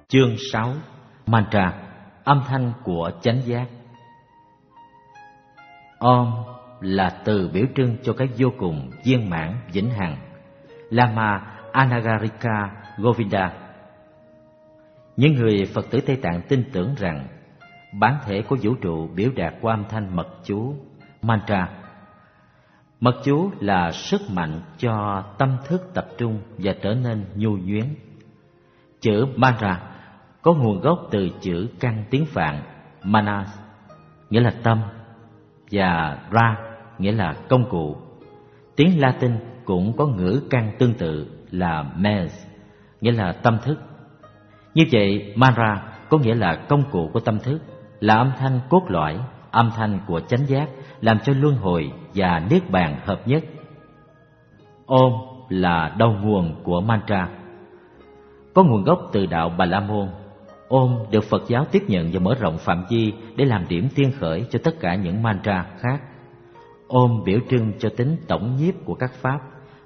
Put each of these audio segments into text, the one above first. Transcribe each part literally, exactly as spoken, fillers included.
Chương sáu. Mantra, âm thanh của chánh giác. Om là từ biểu trưng cho cái vô cùng viên mãn vĩnh hằng. Lama Anagarika Govinda. Những người Phật tử Tây Tạng tin tưởng rằng bản thể của vũ trụ biểu đạt qua âm thanh mật chú mantra. Mật chú là sức mạnh cho tâm thức tập trung và trở nên nhu nhuyến. Chữ mantra có nguồn gốc từ chữ căn tiếng Phạn manas, nghĩa là tâm, và ra, nghĩa là công cụ. Tiếng Latin cũng có ngữ căn tương tự là mens, nghĩa là tâm thức. Như vậy, mantra có nghĩa là công cụ của tâm thức, là âm thanh cốt lõi, âm thanh của chánh giác, làm cho luân hồi và niết bàn hợp nhất. Om là đầu nguồn của mantra, có nguồn gốc từ đạo Bà La Môn. Om được Phật giáo tiếp nhận và mở rộng phạm vi để làm điểm tiên khởi cho tất cả những mantra khác. Om biểu trưng cho tính tổng nhiếp của các pháp,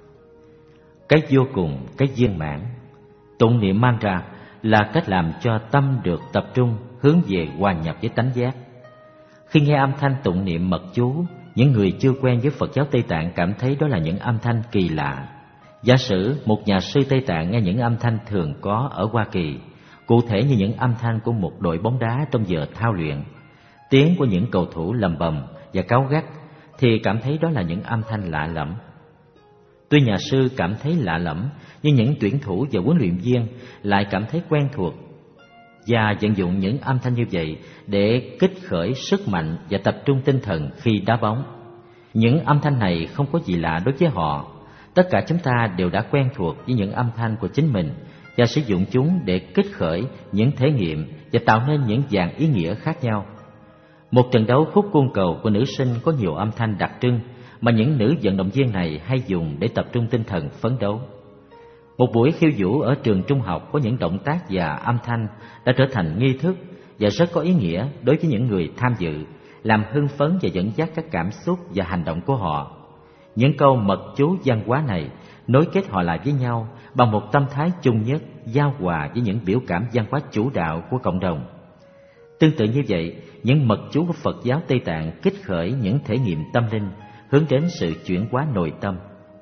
cái vô cùng, cái viên mãn. Tụng niệm mantra là cách làm cho tâm được tập trung, hướng về hòa nhập với tánh giác. Khi nghe âm thanh tụng niệm mật chú, những người chưa quen với Phật giáo Tây Tạng cảm thấy đó là những âm thanh kỳ lạ. Giả sử một nhà sư Tây Tạng nghe những âm thanh thường có ở Hoa Kỳ, cụ thể như những âm thanh của một đội bóng đá trong giờ thao luyện, tiếng của những cầu thủ lầm bầm và cáu gắt, thì cảm thấy đó là những âm thanh lạ lẫm. Tuy nhà sư cảm thấy lạ lẫm, nhưng những tuyển thủ và huấn luyện viên lại cảm thấy quen thuộc và vận dụng những âm thanh như vậy để kích khởi sức mạnh và tập trung tinh thần khi đá bóng. Những âm thanh này không có gì lạ đối với họ. Tất cả chúng ta đều đã quen thuộc với những âm thanh của chính mình và sử dụng chúng để kích khởi những thể nghiệm và tạo nên những dạng ý nghĩa khác nhau. Một trận đấu khúc côn cầu của nữ sinh có nhiều âm thanh đặc trưng mà những nữ vận động viên này hay dùng để tập trung tinh thần phấn đấu. Một buổi khiêu vũ ở trường trung học có những động tác và âm thanh đã trở thành nghi thức và rất có ý nghĩa đối với những người tham dự, làm hưng phấn và dẫn dắt các cảm xúc và hành động của họ. Những câu mật chú văn hóa này nối kết họ lại với nhau bằng một tâm thái chung nhất, giao hòa với những biểu cảm văn hóa chủ đạo của cộng đồng. Tương tự như vậy, những mật chú của Phật giáo Tây Tạng kích khởi những thể nghiệm tâm linh, hướng đến sự chuyển hóa nội tâm.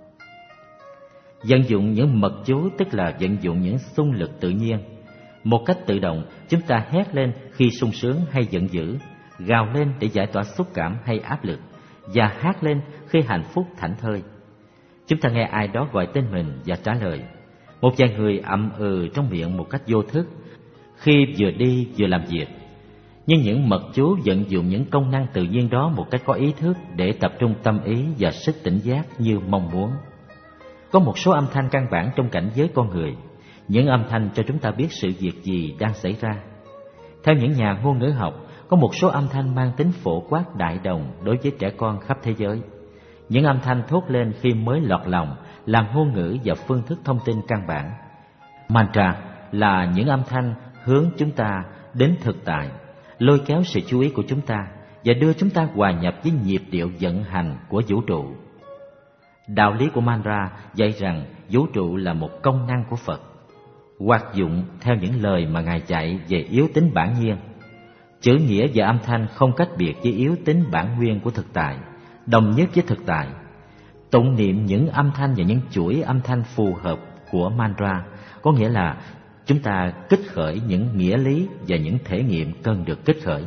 Vận dụng những mật chú tức là vận dụng những xung lực tự nhiên. Một cách tự động, chúng ta hét lên khi sung sướng hay giận dữ, gào lên để giải tỏa xúc cảm hay áp lực, và hát lên khi hạnh phúc thảnh thơi. Chúng ta nghe ai đó gọi tên mình và trả lời. Một vài người ậm ừ trong miệng một cách vô thức khi vừa đi vừa làm việc. Nhưng những mật chú vận dụng những công năng tự nhiên đó một cách có ý thức để tập trung tâm ý và sức tỉnh giác như mong muốn. Có một số âm thanh căn bản trong cảnh giới con người. Những âm thanh cho chúng ta biết sự việc gì đang xảy ra. Theo những nhà ngôn ngữ học, có một số âm thanh mang tính phổ quát đại đồng đối với trẻ con khắp thế giới. Những âm thanh thốt lên khi mới lọt lòng làm ngôn ngữ và phương thức thông tin căn bản. Mantra là những âm thanh hướng chúng ta đến thực tại, lôi kéo sự chú ý của chúng ta và đưa chúng ta hòa nhập với nhịp điệu vận hành của vũ trụ. Đạo lý của mantra dạy rằng vũ trụ là một công năng của Phật, hoạt dụng theo những lời mà Ngài dạy về yếu tính bản nhiên. Chữ nghĩa và âm thanh không cách biệt với yếu tính bản nguyên của thực tại, đồng nhất với thực tại. Tụng niệm những âm thanh và những chuỗi âm thanh phù hợp của mantra có nghĩa là chúng ta kích khởi những nghĩa lý và những thể nghiệm cần được kích khởi.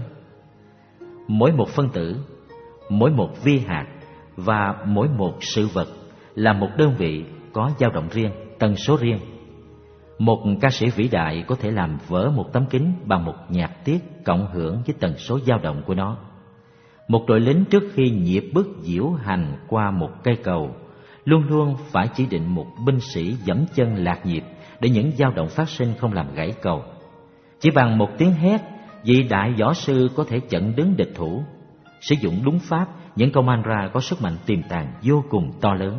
Mỗi một phân tử, mỗi một vi hạt và mỗi một sự vật là một đơn vị có dao động riêng, tần số riêng. Một ca sĩ vĩ đại có thể làm vỡ một tấm kính bằng một nhạc tiết cộng hưởng với tần số dao động của nó. Một đội lính trước khi nhịp bước diễu hành qua một cây cầu luôn luôn phải chỉ định một binh sĩ giẫm chân lạc nhịp để những dao động phát sinh không làm gãy cầu. Chỉ bằng một tiếng hét, vị đại võ sư có thể chặn đứng địch thủ. Sử dụng đúng pháp, những câu mantra có sức mạnh tiềm tàng vô cùng to lớn.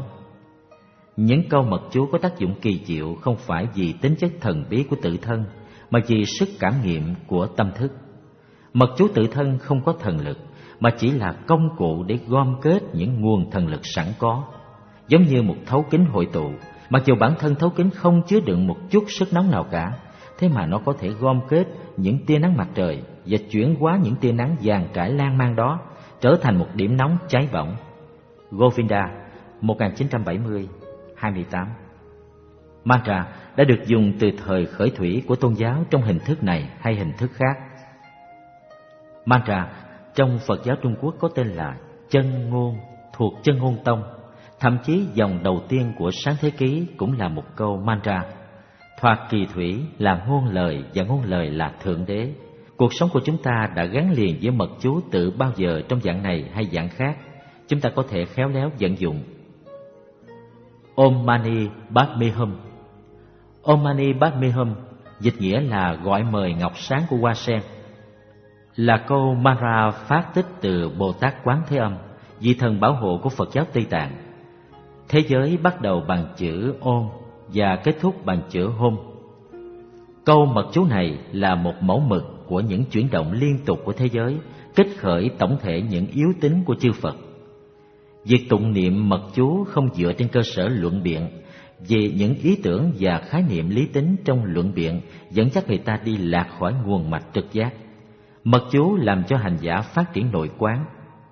Những câu mật chú có tác dụng kỳ diệu không phải vì tính chất thần bí của tự thân, mà vì sức cảm nghiệm của tâm thức. Mật chú tự thân không có thần lực, mà chỉ là công cụ để gom kết những nguồn thần lực sẵn có. Giống như một thấu kính hội tụ, mặc dù bản thân thấu kính không chứa đựng một chút sức nóng nào cả, thế mà nó có thể gom kết những tia nắng mặt trời và chuyển hóa những tia nắng vàng trải lan man đó trở thành một điểm nóng cháy bỏng. Govinda, một nghìn chín trăm bảy mươi, hai mươi tám. Mantra đã được dùng từ thời khởi thủy của tôn giáo trong hình thức này hay hình thức khác. Mantra trong Phật giáo Trung Quốc có tên là chân ngôn, thuộc chân ngôn tông. Thậm chí dòng đầu tiên của Sáng Thế Ký cũng là một câu mantra. Thoạt kỳ thủy là ngôn lời và ngôn lời là Thượng Đế. Cuộc sống của chúng ta đã gắn liền với mật chú từ bao giờ trong dạng này hay dạng khác. Chúng ta có thể khéo léo vận dụng. Om Mani Padme Hum. Om Mani Padme Hum dịch nghĩa là gọi mời ngọc sáng của hoa sen, là câu mantra phát tích từ Bồ Tát Quán Thế Âm, vị thần bảo hộ của Phật giáo Tây Tạng. Thế giới bắt đầu bằng chữ Om và kết thúc bằng chữ Hum. Câu mật chú này là một mẫu mực của những chuyển động liên tục của thế giới, kích khởi tổng thể những yếu tính của chư Phật. Việc tụng niệm mật chú không dựa trên cơ sở luận biện vì những ý tưởng và khái niệm lý tính trong luận biện dẫn dắt người ta đi lạc khỏi nguồn mạch trực giác. Mật chú làm cho hành giả phát triển nội quán.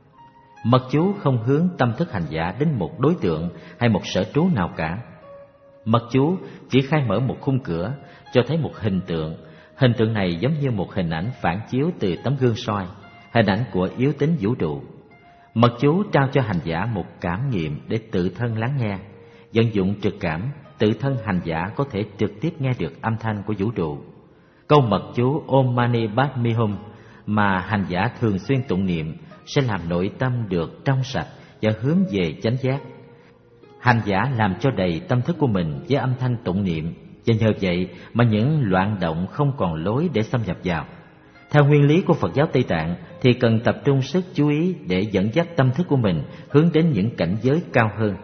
Mật chú không hướng tâm thức hành giả đến một đối tượng hay một sở trú nào cả. Mật chú chỉ khai mở một khung cửa, cho thấy một hình tượng. Hình tượng này giống như một hình ảnh phản chiếu từ tấm gương soi, hình ảnh của yếu tính vũ trụ. Mật chú trao cho hành giả một cảm nghiệm để tự thân lắng nghe. Vận dụng trực cảm, tự thân hành giả có thể trực tiếp nghe được âm thanh của vũ trụ. Câu mật chú Om Mani Padme Hum mà hành giả thường xuyên tụng niệm sẽ làm nội tâm được trong sạch và hướng về chánh giác. Hành giả làm cho đầy tâm thức của mình với âm thanh tụng niệm, và nhờ vậy mà những loạn động không còn lối để xâm nhập vào. Theo nguyên lý của Phật giáo Tây Tạng thì cần tập trung sức chú ý để dẫn dắt tâm thức của mình hướng đến những cảnh giới cao hơn.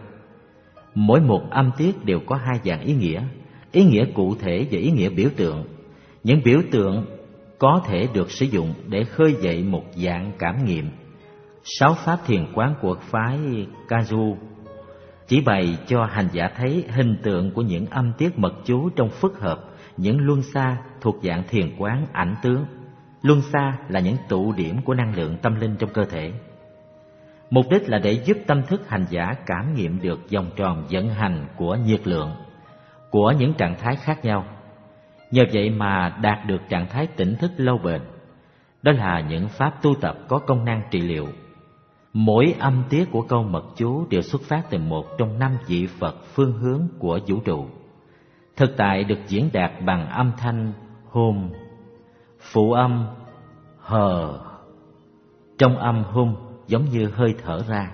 Mỗi một âm tiết đều có hai dạng ý nghĩa, ý nghĩa cụ thể và ý nghĩa biểu tượng. Những biểu tượng có thể được sử dụng để khơi dậy một dạng cảm nghiệm. Sáu pháp thiền quán của phái Kaju chỉ bày cho hành giả thấy hình tượng của những âm tiết mật chú trong phức hợp những luân xa thuộc dạng thiền quán ảnh tướng. Luân xa là những tụ điểm của năng lượng tâm linh trong cơ thể. Mục đích là để giúp tâm thức hành giả cảm nghiệm được vòng tròn vận hành của nhiệt lượng, của những trạng thái khác nhau. Nhờ vậy mà đạt được trạng thái tỉnh thức lâu bền. Đó là những pháp tu tập có công năng trị liệu. Mỗi âm tiết của câu mật chú đều xuất phát từ một trong năm vị Phật phương hướng của vũ trụ. Thực tại được diễn đạt bằng âm thanh Hum, phụ âm Hờ. Trong âm Hum giống như hơi thở ra.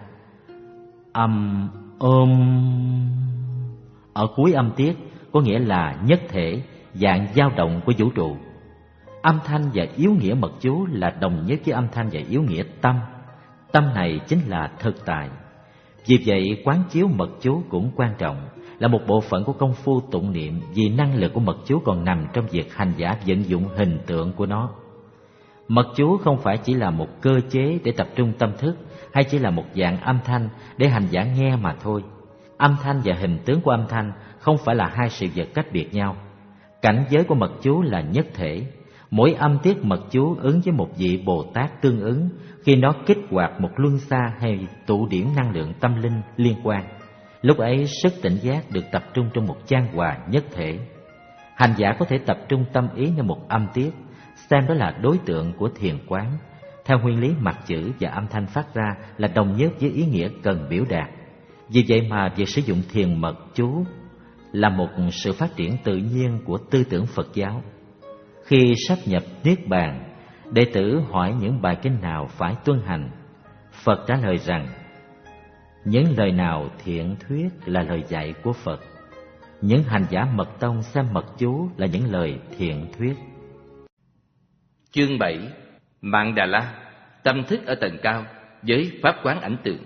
Âm Om ở cuối âm tiết có nghĩa là nhất thể, dạng dao động của vũ trụ. Âm thanh và yếu nghĩa mật chú là đồng nhất với âm thanh và yếu nghĩa tâm. Tâm này chính là thực tại. Vì vậy quán chiếu mật chú cũng quan trọng, là một bộ phận của công phu tụng niệm, vì năng lực của mật chú còn nằm trong việc hành giả vận dụng hình tượng của nó. Mật chú không phải chỉ là một cơ chế để tập trung tâm thức, hay chỉ là một dạng âm thanh để hành giả nghe mà thôi. Âm thanh và hình tướng của âm thanh không phải là hai sự vật cách biệt nhau. Cảnh giới của mật chú là nhất thể. Mỗi âm tiết mật chú ứng với một vị Bồ Tát tương ứng khi nó kích hoạt một luân xa hay tụ điểm năng lượng tâm linh liên quan. Lúc ấy sức tỉnh giác được tập trung trong một chan hòa nhất thể. Hành giả có thể tập trung tâm ý vào một âm tiết, xem đó là đối tượng của thiền quán. Theo nguyên lý mặt chữ và âm thanh phát ra là đồng nhất với ý nghĩa cần biểu đạt. Vì vậy mà việc sử dụng thiền mật chú là một sự phát triển tự nhiên của tư tưởng Phật giáo. Khi sắp nhập Niết Bàn, đệ tử hỏi những bài kinh nào phải tuân hành. Phật trả lời rằng, những lời nào thiện thuyết là lời dạy của Phật. Những hành giả mật tông xem mật chú là những lời thiện thuyết. Chương bảy. Mạn Đà La, tâm thức ở tầng cao với pháp quán ảnh tượng.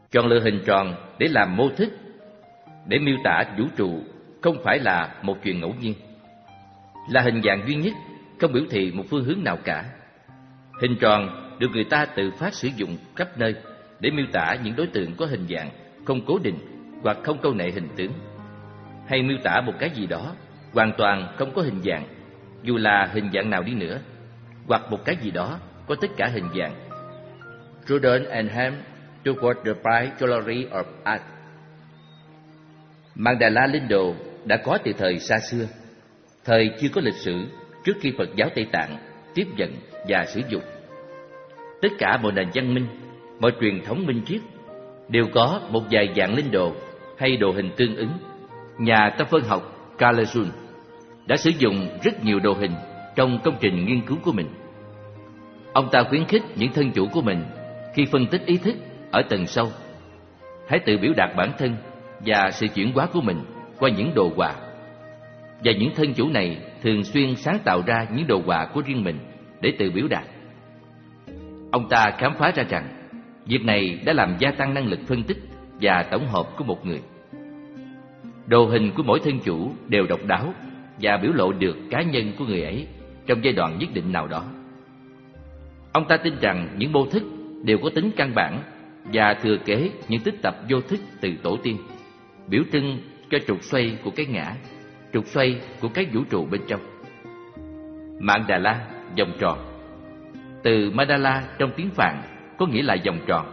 Chọn lựa hình tròn để làm mô thức, để miêu tả vũ trụ không phải là một chuyện ngẫu nhiên. Là hình dạng duy nhất, không biểu thị một phương hướng nào cả. Hình tròn được người ta tự phát sử dụng khắp nơi để miêu tả những đối tượng có hình dạng không cố định hoặc không câu nệ hình tướng, hay miêu tả một cái gì đó hoàn toàn không có hình dạng, dù là hình dạng nào đi nữa, hoặc một cái gì đó có tất cả hình dạng. Jordan and Ham toward the bright glory of art. Mandala linh đồ đã có từ thời xa xưa, thời chưa có lịch sử, trước khi Phật giáo Tây Tạng tiếp nhận và sử dụng. Tất cả mọi nền văn minh, mọi truyền thống minh triết đều có một vài dạng linh đồ hay đồ hình tương ứng. Nhà tâm phân học Carl Jung đã sử dụng rất nhiều đồ hình trong công trình nghiên cứu của mình. Ông ta khuyến khích những thân chủ của mình khi phân tích ý thức ở tầng sâu, hãy tự biểu đạt bản thân và sự chuyển hóa của mình qua những đồ họa. Và những thân chủ này thường xuyên sáng tạo ra những đồ họa của riêng mình để tự biểu đạt. Ông ta khám phá ra rằng việc này đã làm gia tăng năng lực phân tích và tổng hợp của một người. Đồ hình của mỗi thân chủ đều độc đáo và biểu lộ được cá nhân của người ấy trong giai đoạn nhất định nào đó. Ông ta tin rằng những mô thức đều có tính căn bản và thừa kế những tích tập vô thức từ tổ tiên, biểu trưng cho trục xoay của cái ngã, trục xoay của cái vũ trụ bên trong. Mandala, vòng tròn. Từ Mandala trong tiếng Phạn có nghĩa là vòng tròn,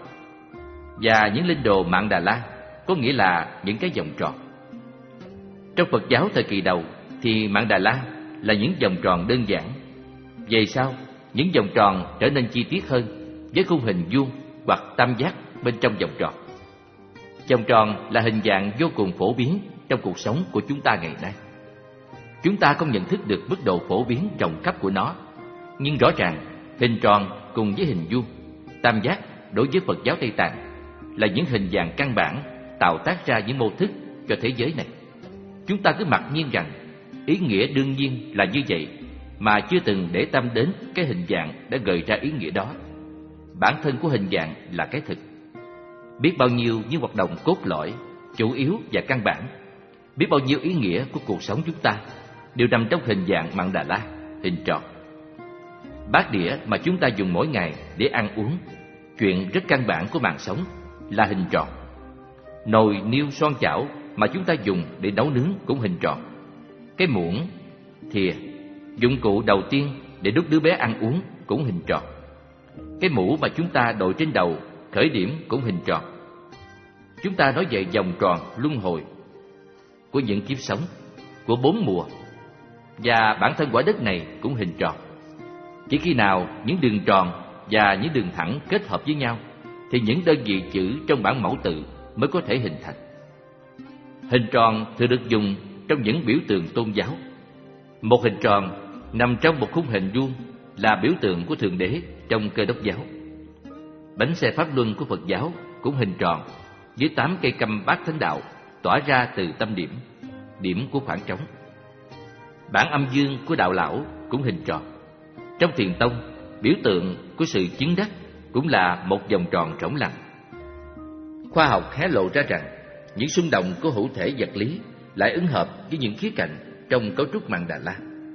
và những linh đồ Mandala có nghĩa là những cái vòng tròn. Trong Phật giáo thời kỳ đầu thì Mandala là những vòng tròn đơn giản. Về sau, những vòng tròn trở nên chi tiết hơn với khung hình vuông hoặc tam giác bên trong vòng tròn. Vòng tròn là hình dạng vô cùng phổ biến trong cuộc sống của chúng ta ngày nay. Chúng ta không nhận thức được mức độ phổ biến rộng khắp của nó, nhưng rõ ràng hình tròn cùng với hình vuông, tam giác đối với Phật giáo Tây Tạng là những hình dạng căn bản tạo tác ra những mô thức cho thế giới này. Chúng ta cứ mặc nhiên rằng ý nghĩa đương nhiên là như vậy, mà chưa từng để tâm đến cái hình dạng đã gợi ra ý nghĩa đó. Bản thân của hình dạng là cái thực. Biết bao nhiêu những hoạt động cốt lõi, chủ yếu và căn bản, biết bao nhiêu ý nghĩa của cuộc sống chúng ta đều nằm trong hình dạng Mandala, hình tròn. Bát đĩa mà chúng ta dùng mỗi ngày để ăn uống, chuyện rất căn bản của mạng sống, là hình tròn. Nồi niêu son chảo mà chúng ta dùng để nấu nướng cũng hình tròn. Cái muỗng, thìa, dụng cụ đầu tiên để đút đứa bé ăn uống cũng hình tròn. Cái mũ mà chúng ta đội trên đầu khởi điểm cũng hình tròn. Chúng ta nói về vòng tròn luân hồi của những kiếp sống, của bốn mùa, và bản thân quả đất này cũng hình tròn. Chỉ khi nào những đường tròn và những đường thẳng kết hợp với nhau thì những đơn vị chữ trong bản mẫu tự mới có thể hình thành. Hình tròn thường được dùng trong những biểu tượng tôn giáo. Một hình tròn nằm trong một khung hình vuông là biểu tượng của Thượng Đế trong Cơ Đốc giáo. Bánh xe Pháp Luân của Phật giáo cũng hình tròn, với tám cây câm bát thánh đạo tỏa ra từ tâm điểm, điểm của khoảng trống. Bản âm dương của đạo lão cũng hình tròn. Trong Thiền tông, biểu tượng của sự chứng đắc cũng là một vòng tròn trống lặng. Khoa học hé lộ ra rằng những xung động của hữu thể vật lý lại ứng hợp với những khía cạnh trong cấu trúc Mandala.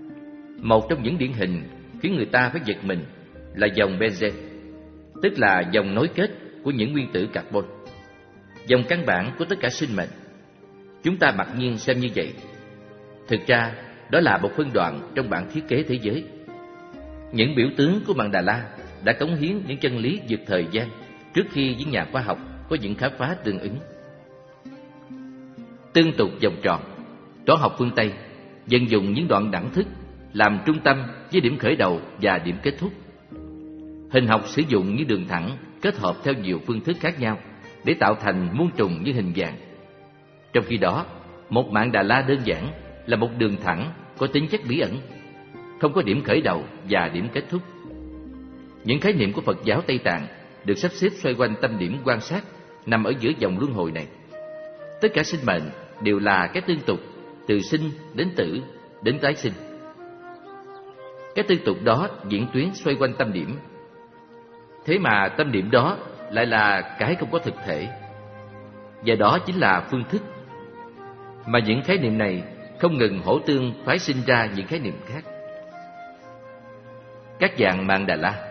Một trong những điển hình khiến người ta phải giật mình là dòng benzen, tức là dòng nối kết của những nguyên tử carbon, dòng căn bản của tất cả sinh mệnh. Chúng ta mặc nhiên xem như vậy. Thực ra, đó là một phân đoạn trong bản thiết kế thế giới. Những biểu tướng của Mandala đã cống hiến những chân lý vượt thời gian trước khi những nhà khoa học có những khám phá tương ứng. Tương tục vòng tròn, toán học phương Tây dần dùng những đoạn đẳng thức làm trung tâm với điểm khởi đầu và điểm kết thúc. Hình học sử dụng những đường thẳng kết hợp theo nhiều phương thức khác nhau để tạo thành muôn trùng những hình dạng. Trong khi đó, một Mandala đơn giản là một đường thẳng có tính chất bí ẩn, không có điểm khởi đầu và điểm kết thúc. Những khái niệm của Phật giáo Tây Tạng được sắp xếp xoay quanh tâm điểm quan sát nằm ở giữa vòng luân hồi này. Tất cả sinh mệnh đều là cái tương tục, từ sinh đến tử đến tái sinh. Cái tương tục đó diễn tuyến xoay quanh tâm điểm. Thế mà tâm điểm đó lại là cái không có thực thể, và đó chính là phương thức. Mà những khái niệm này không ngừng hỗ tương phái sinh ra những khái niệm khác. Các dạng Mạn Đà La.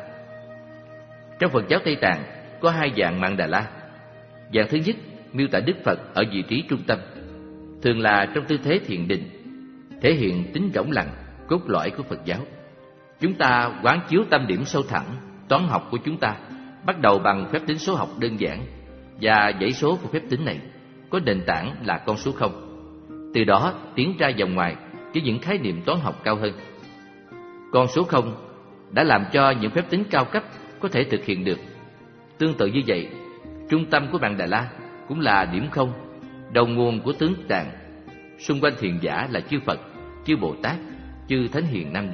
Trong Phật giáo Tây Tạng có hai dạng Mạn Đà La. Dạng thứ nhất miêu tả Đức Phật ở vị trí trung tâm, thường là trong tư thế thiền định, thể hiện tính rỗng lặng, cốt lõi của Phật giáo. Chúng ta quán chiếu tâm điểm sâu thẳm, toán học của chúng ta bắt đầu bằng phép tính số học đơn giản, và dãy số của phép tính này có nền tảng là con số không. Từ đó tiến ra vòng ngoài với những khái niệm toán học cao hơn. Con số không đã làm cho những phép tính cao cấp có thể thực hiện được. Tương tự như vậy, trung tâm của Mạn Đà La cũng là điểm không, đầu nguồn của tướng tạng. Xung quanh thiền giả là chư Phật, chư Bồ Tát, chư Thánh Hiền nam nữ.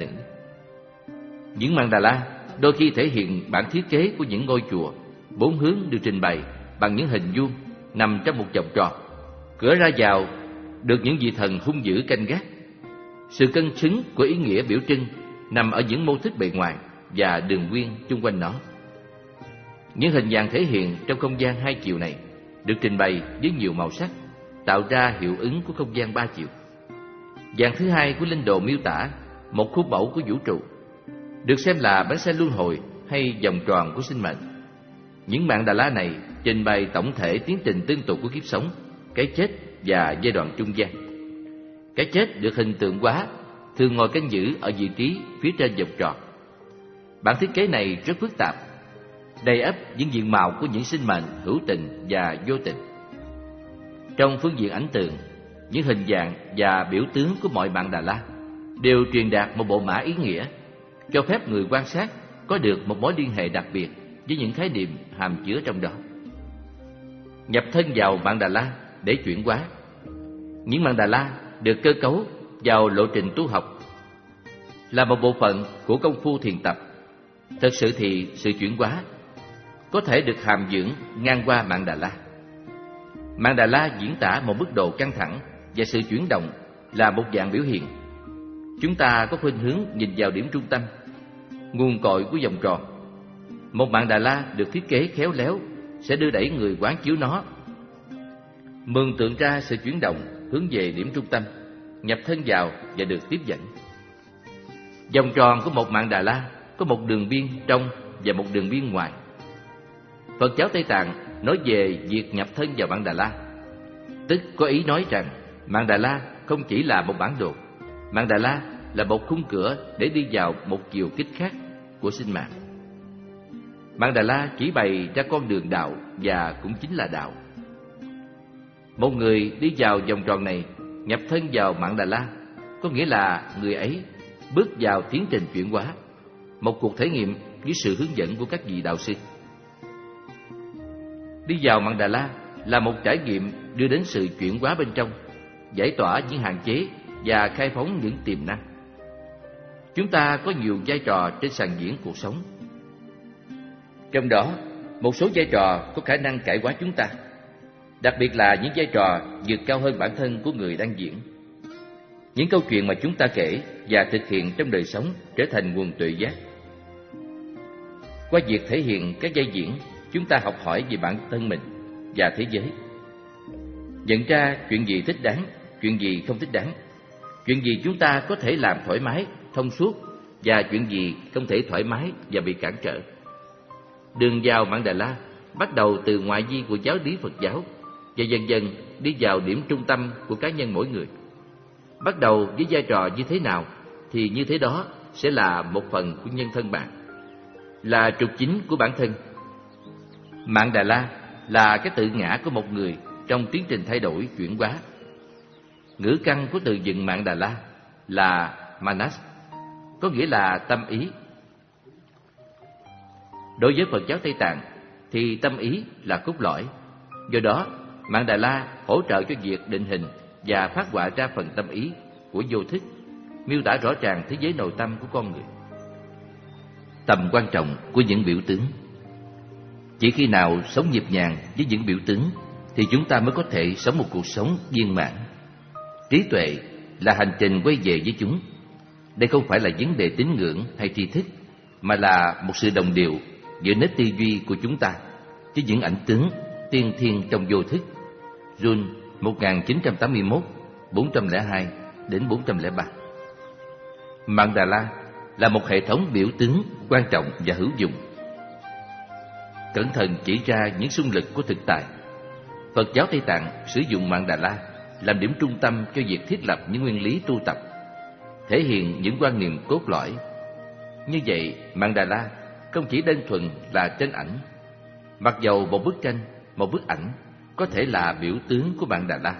Những Mạn Đà La đôi khi thể hiện bản thiết kế của những ngôi chùa, bốn hướng được trình bày bằng những hình vuông nằm trong một vòng tròn. Cửa ra vào được những vị thần hung dữ canh gác. Sự cân xứng của ý nghĩa biểu trưng nằm ở những mô thức bề ngoài và đường nguyên chung quanh nó. Những hình dạng thể hiện trong không gian hai chiều này được trình bày với nhiều màu sắc, tạo ra hiệu ứng của không gian ba chiều. Dạng thứ hai của linh đồ miêu tả một khuôn mẫu của vũ trụ, được xem là bánh xe luân hồi hay vòng tròn của sinh mệnh. Những Mạn Đà La này trình bày tổng thể tiến trình tương tục của kiếp sống, cái chết và giai đoạn trung gian. Cái chết được hình tượng hóa, thường ngồi canh giữ ở vị trí phía trên vòng tròn. Bản thiết kế này rất phức tạp, đầy ắp những diện mạo của những sinh mệnh hữu tình và vô tình. Trong phương diện ảnh tượng, những hình dạng và biểu tướng của mọi Mạn Đà La đều truyền đạt một bộ mã ý nghĩa, cho phép người quan sát có được một mối liên hệ đặc biệt với những khái niệm hàm chứa trong đó. Nhập thân vào Mạn Đà La để chuyển hóa. Những Mạn Đà La được cơ cấu vào lộ trình tu học, là một bộ phận của công phu thiền tập. Thật sự thì sự chuyển hóa có thể được hàm dưỡng ngang qua Mạn Đà La. Mạn Đà La diễn tả một mức độ căng thẳng và sự chuyển động là một dạng biểu hiện. Chúng ta có khuynh hướng nhìn vào điểm trung tâm, nguồn cội của vòng tròn. Một Mạn Đà La được thiết kế khéo léo sẽ đưa đẩy người quán chiếu nó, mường tượng ra sự chuyển động hướng về điểm trung tâm, nhập thân vào và được tiếp dẫn. Vòng tròn của một Mạn Đà La có một đường biên trong và một đường biên ngoài. Phật giáo Tây Tạng nói về việc nhập thân vào Mạn Đà La, tức có ý nói rằng Mạn Đà La không chỉ là một bản đồ. Mạn Đà La là một khung cửa để đi vào một chiều kích khác của sinh mạng. Mạn Đà La chỉ bày ra con đường đạo và cũng chính là đạo. Một người đi vào vòng tròn này, nhập thân vào Mạn Đà La, có nghĩa là người ấy bước vào tiến trình chuyển hóa, một cuộc thể nghiệm với sự hướng dẫn của các vị đạo sư. Đi vào Mạn Đà La là một trải nghiệm đưa đến sự chuyển hóa bên trong, giải tỏa những hạn chế và khai phóng những tiềm năng. Chúng ta có nhiều vai trò trên sàn diễn cuộc sống. Trong đó, một số vai trò có khả năng cải hóa chúng ta, đặc biệt là những vai trò vượt cao hơn bản thân của người đang diễn. Những câu chuyện mà chúng ta kể và thực hiện trong đời sống trở thành nguồn tuệ giác. Qua việc thể hiện các vai diễn, chúng ta học hỏi về bản thân mình và thế giới, nhận ra chuyện gì thích đáng, chuyện gì không thích đáng, chuyện gì chúng ta có thể làm thoải mái, thông suốt, và chuyện gì không thể thoải mái và bị cản trở. Đường vào Mạn Đà La bắt đầu từ ngoại vi của giáo lý Phật giáo và dần dần đi vào điểm trung tâm của cá nhân mỗi người. Bắt đầu với vai trò như thế nào thì như thế đó sẽ là một phần của nhân thân bạn, là trục chính của bản thân. Mạn Đà La là cái tự ngã của một người trong tiến trình thay đổi, chuyển hóa. Ngữ căn của từ vựng Mạn Đà La là Manas, có nghĩa là tâm ý. Đối với Phật giáo Tây Tạng thì tâm ý là cốt lõi. Do đó, Mạn Đà La hỗ trợ cho việc định hình và phát họa ra phần tâm ý của vô thức, miêu tả rõ ràng thế giới nội tâm của con người. Tầm quan trọng của những biểu tướng. Chỉ khi nào sống nhịp nhàng với những biểu tướng thì chúng ta mới có thể sống một cuộc sống viên mãn. Trí tuệ là hành trình quay về với chúng. Đây không phải là vấn đề tín ngưỡng hay tri thức, mà là một sự đồng điệu giữa nếp tư duy của chúng ta với những ảnh tướng tiên thiên trong vô thức, June một nghìn chín trăm tám mươi mốt đến bốn trăm lẻ hai đến bốn trăm lẻ ba. Mandala là một hệ thống biểu tướng quan trọng và hữu dụng. Cẩn thận chỉ ra những xung lực của thực tại. Phật giáo Tây Tạng sử dụng Mandala làm điểm trung tâm cho việc thiết lập những nguyên lý tu tập, thể hiện những quan niệm cốt lõi. Như vậy, Mandala không chỉ đơn thuần là tranh ảnh. Mặc dầu một bức tranh, một bức ảnh có thể là biểu tướng của Mandala.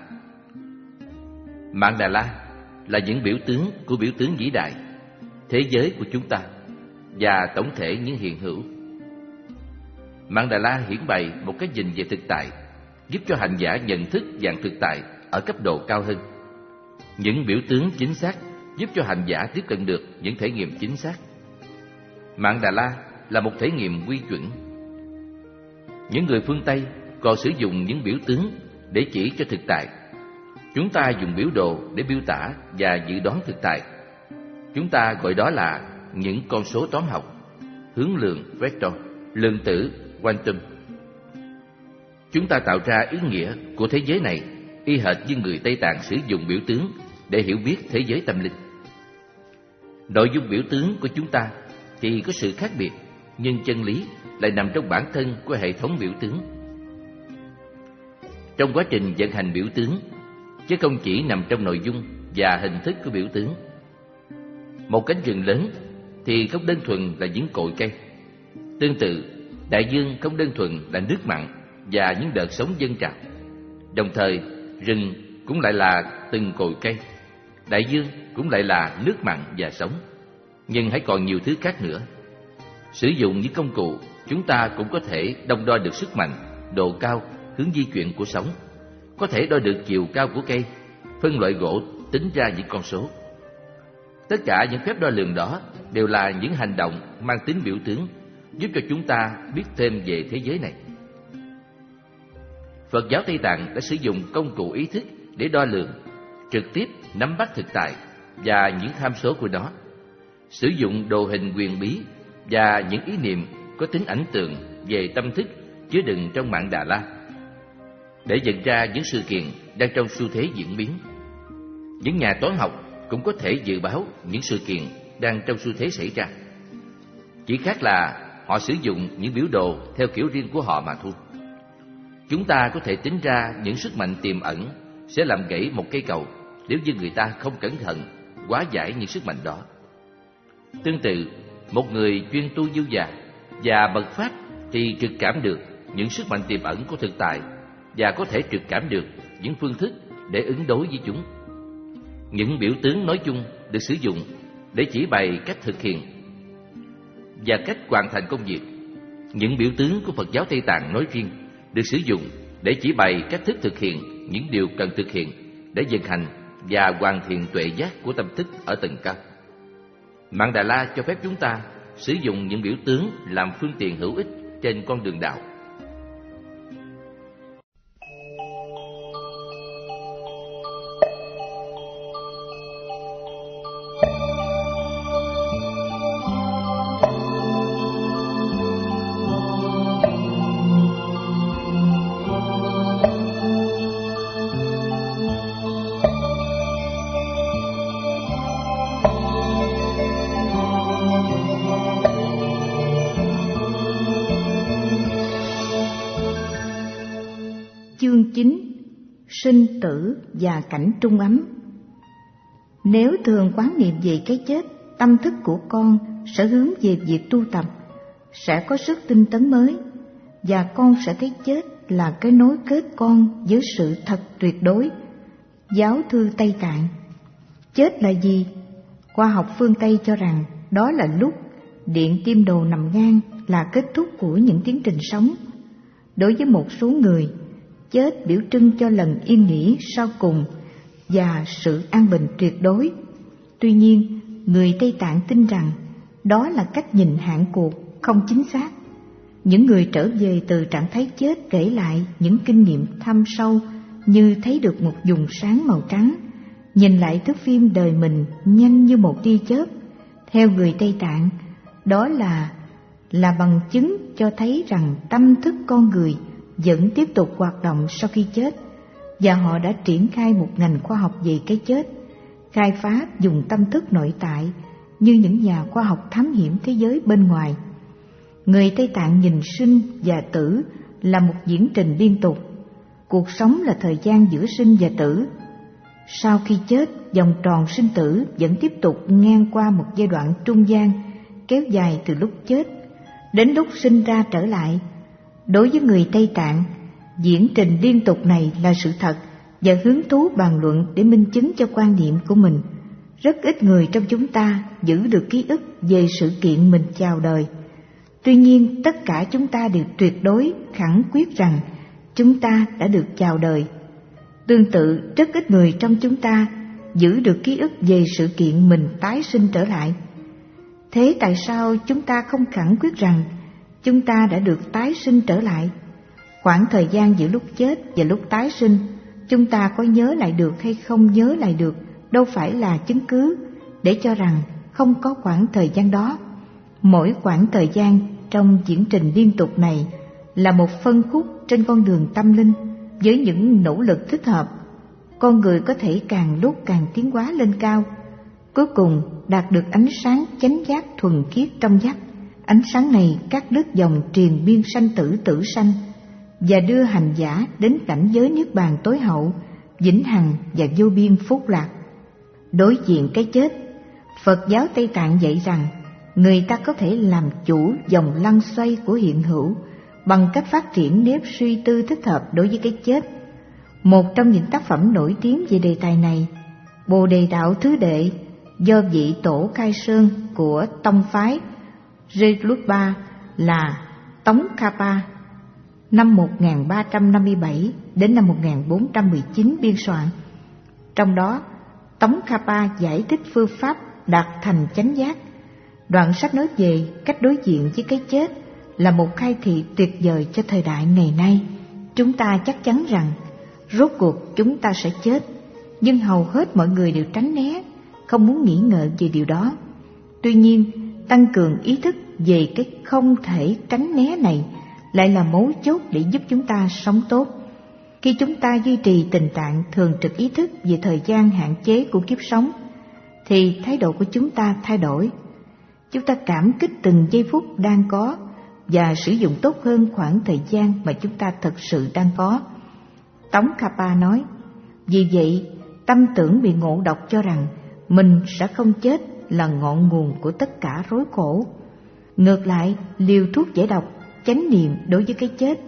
Mandala là những biểu tướng của biểu tướng vĩ đại, thế giới của chúng ta và tổng thể những hiện hữu. Mandala hiển bày một cái nhìn về thực tại, giúp cho hành giả nhận thức dạng thực tại ở cấp độ cao hơn. Những biểu tướng chính xác giúp cho hành giả tiếp cận được những thể nghiệm chính xác. Mandala là một thể nghiệm quy chuẩn. Những người phương Tây còn sử dụng những biểu tướng để chỉ cho thực tại. Chúng ta dùng biểu đồ để miêu tả và dự đoán thực tại. Chúng ta gọi đó là những con số toán học, hướng lượng vector, lượng tử quantum. Chúng ta tạo ra ý nghĩa của thế giới này y hệt như người Tây Tạng sử dụng biểu tướng để hiểu biết thế giới tâm linh. Nội dung biểu tướng của chúng ta thì có sự khác biệt, nhưng chân lý lại nằm trong bản thân của hệ thống biểu tướng. Trong quá trình vận hành biểu tướng, chứ không chỉ nằm trong nội dung và hình thức của biểu tướng. Một cánh rừng lớn thì không đơn thuần là những cội cây. Tương tự, đại dương không đơn thuần là nước mặn và những đợt sóng dâng trào. Đồng thời, rừng cũng lại là từng cội cây, đại dương cũng lại là nước mặn và sóng. Nhưng hãy còn nhiều thứ khác nữa. Sử dụng những công cụ, chúng ta cũng có thể đong đo được sức mạnh, độ cao, hướng di chuyển của sóng, có thể đo được chiều cao của cây, phân loại gỗ, tính ra những con số. Tất cả những phép đo lường đó đều là những hành động mang tính biểu tướng, giúp cho chúng ta biết thêm về thế giới này. Phật giáo Tây Tạng đã sử dụng công cụ ý thức để đo lường, trực tiếp nắm bắt thực tại và những tham số của nó, sử dụng đồ hình quyền bí và những ý niệm có tính ảnh tượng về tâm thức chứa đựng trong Mandala để nhận ra những sự kiện đang trong xu thế diễn biến. Những nhà toán học cũng có thể dự báo những sự kiện đang trong xu thế xảy ra. Chỉ khác là họ sử dụng những biểu đồ theo kiểu riêng của họ mà thôi. Chúng ta có thể tính ra những sức mạnh tiềm ẩn sẽ làm gãy một cây cầu nếu như người ta không cẩn thận hóa giải những sức mạnh đó. Tương tự, một người chuyên tu du già và bậc pháp thì trực cảm được những sức mạnh tiềm ẩn của thực tại và có thể trực cảm được những phương thức để ứng đối với chúng. Những biểu tướng nói chung được sử dụng để chỉ bày cách thực hiện và cách hoàn thành công việc. Những biểu tướng của Phật giáo Tây Tạng nói riêng được sử dụng để chỉ bày cách thức thực hiện những điều cần thực hiện để vận hành và hoàn thiện tuệ giác của tâm thức ở tầng cao. Mandala cho phép chúng ta sử dụng những biểu tướng làm phương tiện hữu ích trên con đường đạo. Chương chín. Sinh tử và cảnh trung ấm. Nếu thường quán niệm về cái chết, tâm thức của con sẽ hướng về việc tu tập, sẽ có sức tinh tấn mới, và con sẽ thấy chết là cái nối kết con với sự thật tuyệt đối. Giáo thư Tây Tạng. Chết là gì? Khoa học phương Tây cho rằng đó là lúc điện tim đồ nằm ngang, là kết thúc của những tiến trình sống. Đối với một số người, chết biểu trưng cho lần yên nghỉ sau cùng và sự an bình tuyệt đối. Tuy nhiên, người Tây Tạng tin rằng đó là cách nhìn hạn cuộc không chính xác. Những người trở về từ trạng thái chết kể lại những kinh nghiệm thâm sâu như thấy được một vùng sáng màu trắng, nhìn lại thước phim đời mình nhanh như một tia chớp. Theo người Tây Tạng, đó là là bằng chứng cho thấy rằng tâm thức con người vẫn tiếp tục hoạt động sau khi chết. và họ đã triển khai một ngành khoa học về cái chết, khai phá dùng tâm thức nội tại như những nhà khoa học thám hiểm thế giới bên ngoài. Người Tây Tạng nhìn sinh và tử là một diễn trình liên tục. Cuộc sống là thời gian giữa sinh và tử. Sau khi chết, vòng tròn sinh tử vẫn tiếp tục ngang qua một giai đoạn trung gian, kéo dài từ lúc chết đến lúc sinh ra trở lại. Đối với người Tây Tạng, diễn trình liên tục này là sự thật và hứng thú bàn luận để minh chứng cho quan niệm của mình. Rất ít người trong chúng ta giữ được ký ức về sự kiện mình chào đời. Tuy nhiên, tất cả chúng ta đều tuyệt đối khẳng quyết rằng chúng ta đã được chào đời. Tương tự, rất ít người trong chúng ta giữ được ký ức về sự kiện mình tái sinh trở lại. Thế tại sao chúng ta không khẳng quyết rằng chúng ta đã được tái sinh trở lại? Khoảng thời gian giữa lúc chết và lúc tái sinh, chúng ta có nhớ lại được hay không nhớ lại được đâu phải là chứng cứ để cho rằng không có khoảng thời gian đó. Mỗi khoảng thời gian trong diễn trình liên tục này là một phân khúc trên con đường tâm linh. Với những nỗ lực thích hợp, con người có thể càng lúc càng tiến hóa lên cao, cuối cùng đạt được ánh sáng chánh giác thuần khiết trong giác. Ánh sáng này cắt đứt dòng triền miên sanh tử tử sanh và đưa hành giả đến cảnh giới niết bàn tối hậu, vĩnh hằng và vô biên phúc lạc. Đối diện cái chết, Phật giáo Tây Tạng dạy rằng người ta có thể làm chủ dòng lăn xoay của hiện hữu bằng cách phát triển nếp suy tư thích hợp đối với cái chết. Một trong những tác phẩm nổi tiếng về đề tài này, Bồ Đề Đạo Thứ Đệ, do vị tổ Khai Sơn của tông phái Jelupa là Tống Kapa, năm một nghìn ba trăm năm mươi bảy đến năm một nghìn bốn trăm mười chín biên soạn. Trong đó, Tống Kapa giải thích phương pháp đạt thành chánh giác. Đoạn sách nói về cách đối diện với cái chết là một khai thị tuyệt vời cho thời đại ngày nay. Chúng ta chắc chắn rằng rốt cuộc chúng ta sẽ chết, nhưng hầu hết mọi người đều tránh né, không muốn nghĩ ngợi về điều đó. Tuy nhiên, tăng cường ý thức về cái không thể tránh né này lại là mấu chốt để giúp chúng ta sống tốt. Khi chúng ta duy trì tình trạng thường trực ý thức về thời gian hạn chế của kiếp sống, thì thái độ của chúng ta thay đổi. Chúng ta cảm kích từng giây phút đang có và sử dụng tốt hơn khoảng thời gian mà chúng ta thực sự đang có. Tống Kapa nói, vì vậy tâm tưởng bị ngộ độc cho rằng mình sẽ không chết là ngọn nguồn của tất cả rối khổ. Ngược lại, liều thuốc giải độc, chánh niệm đối với cái chết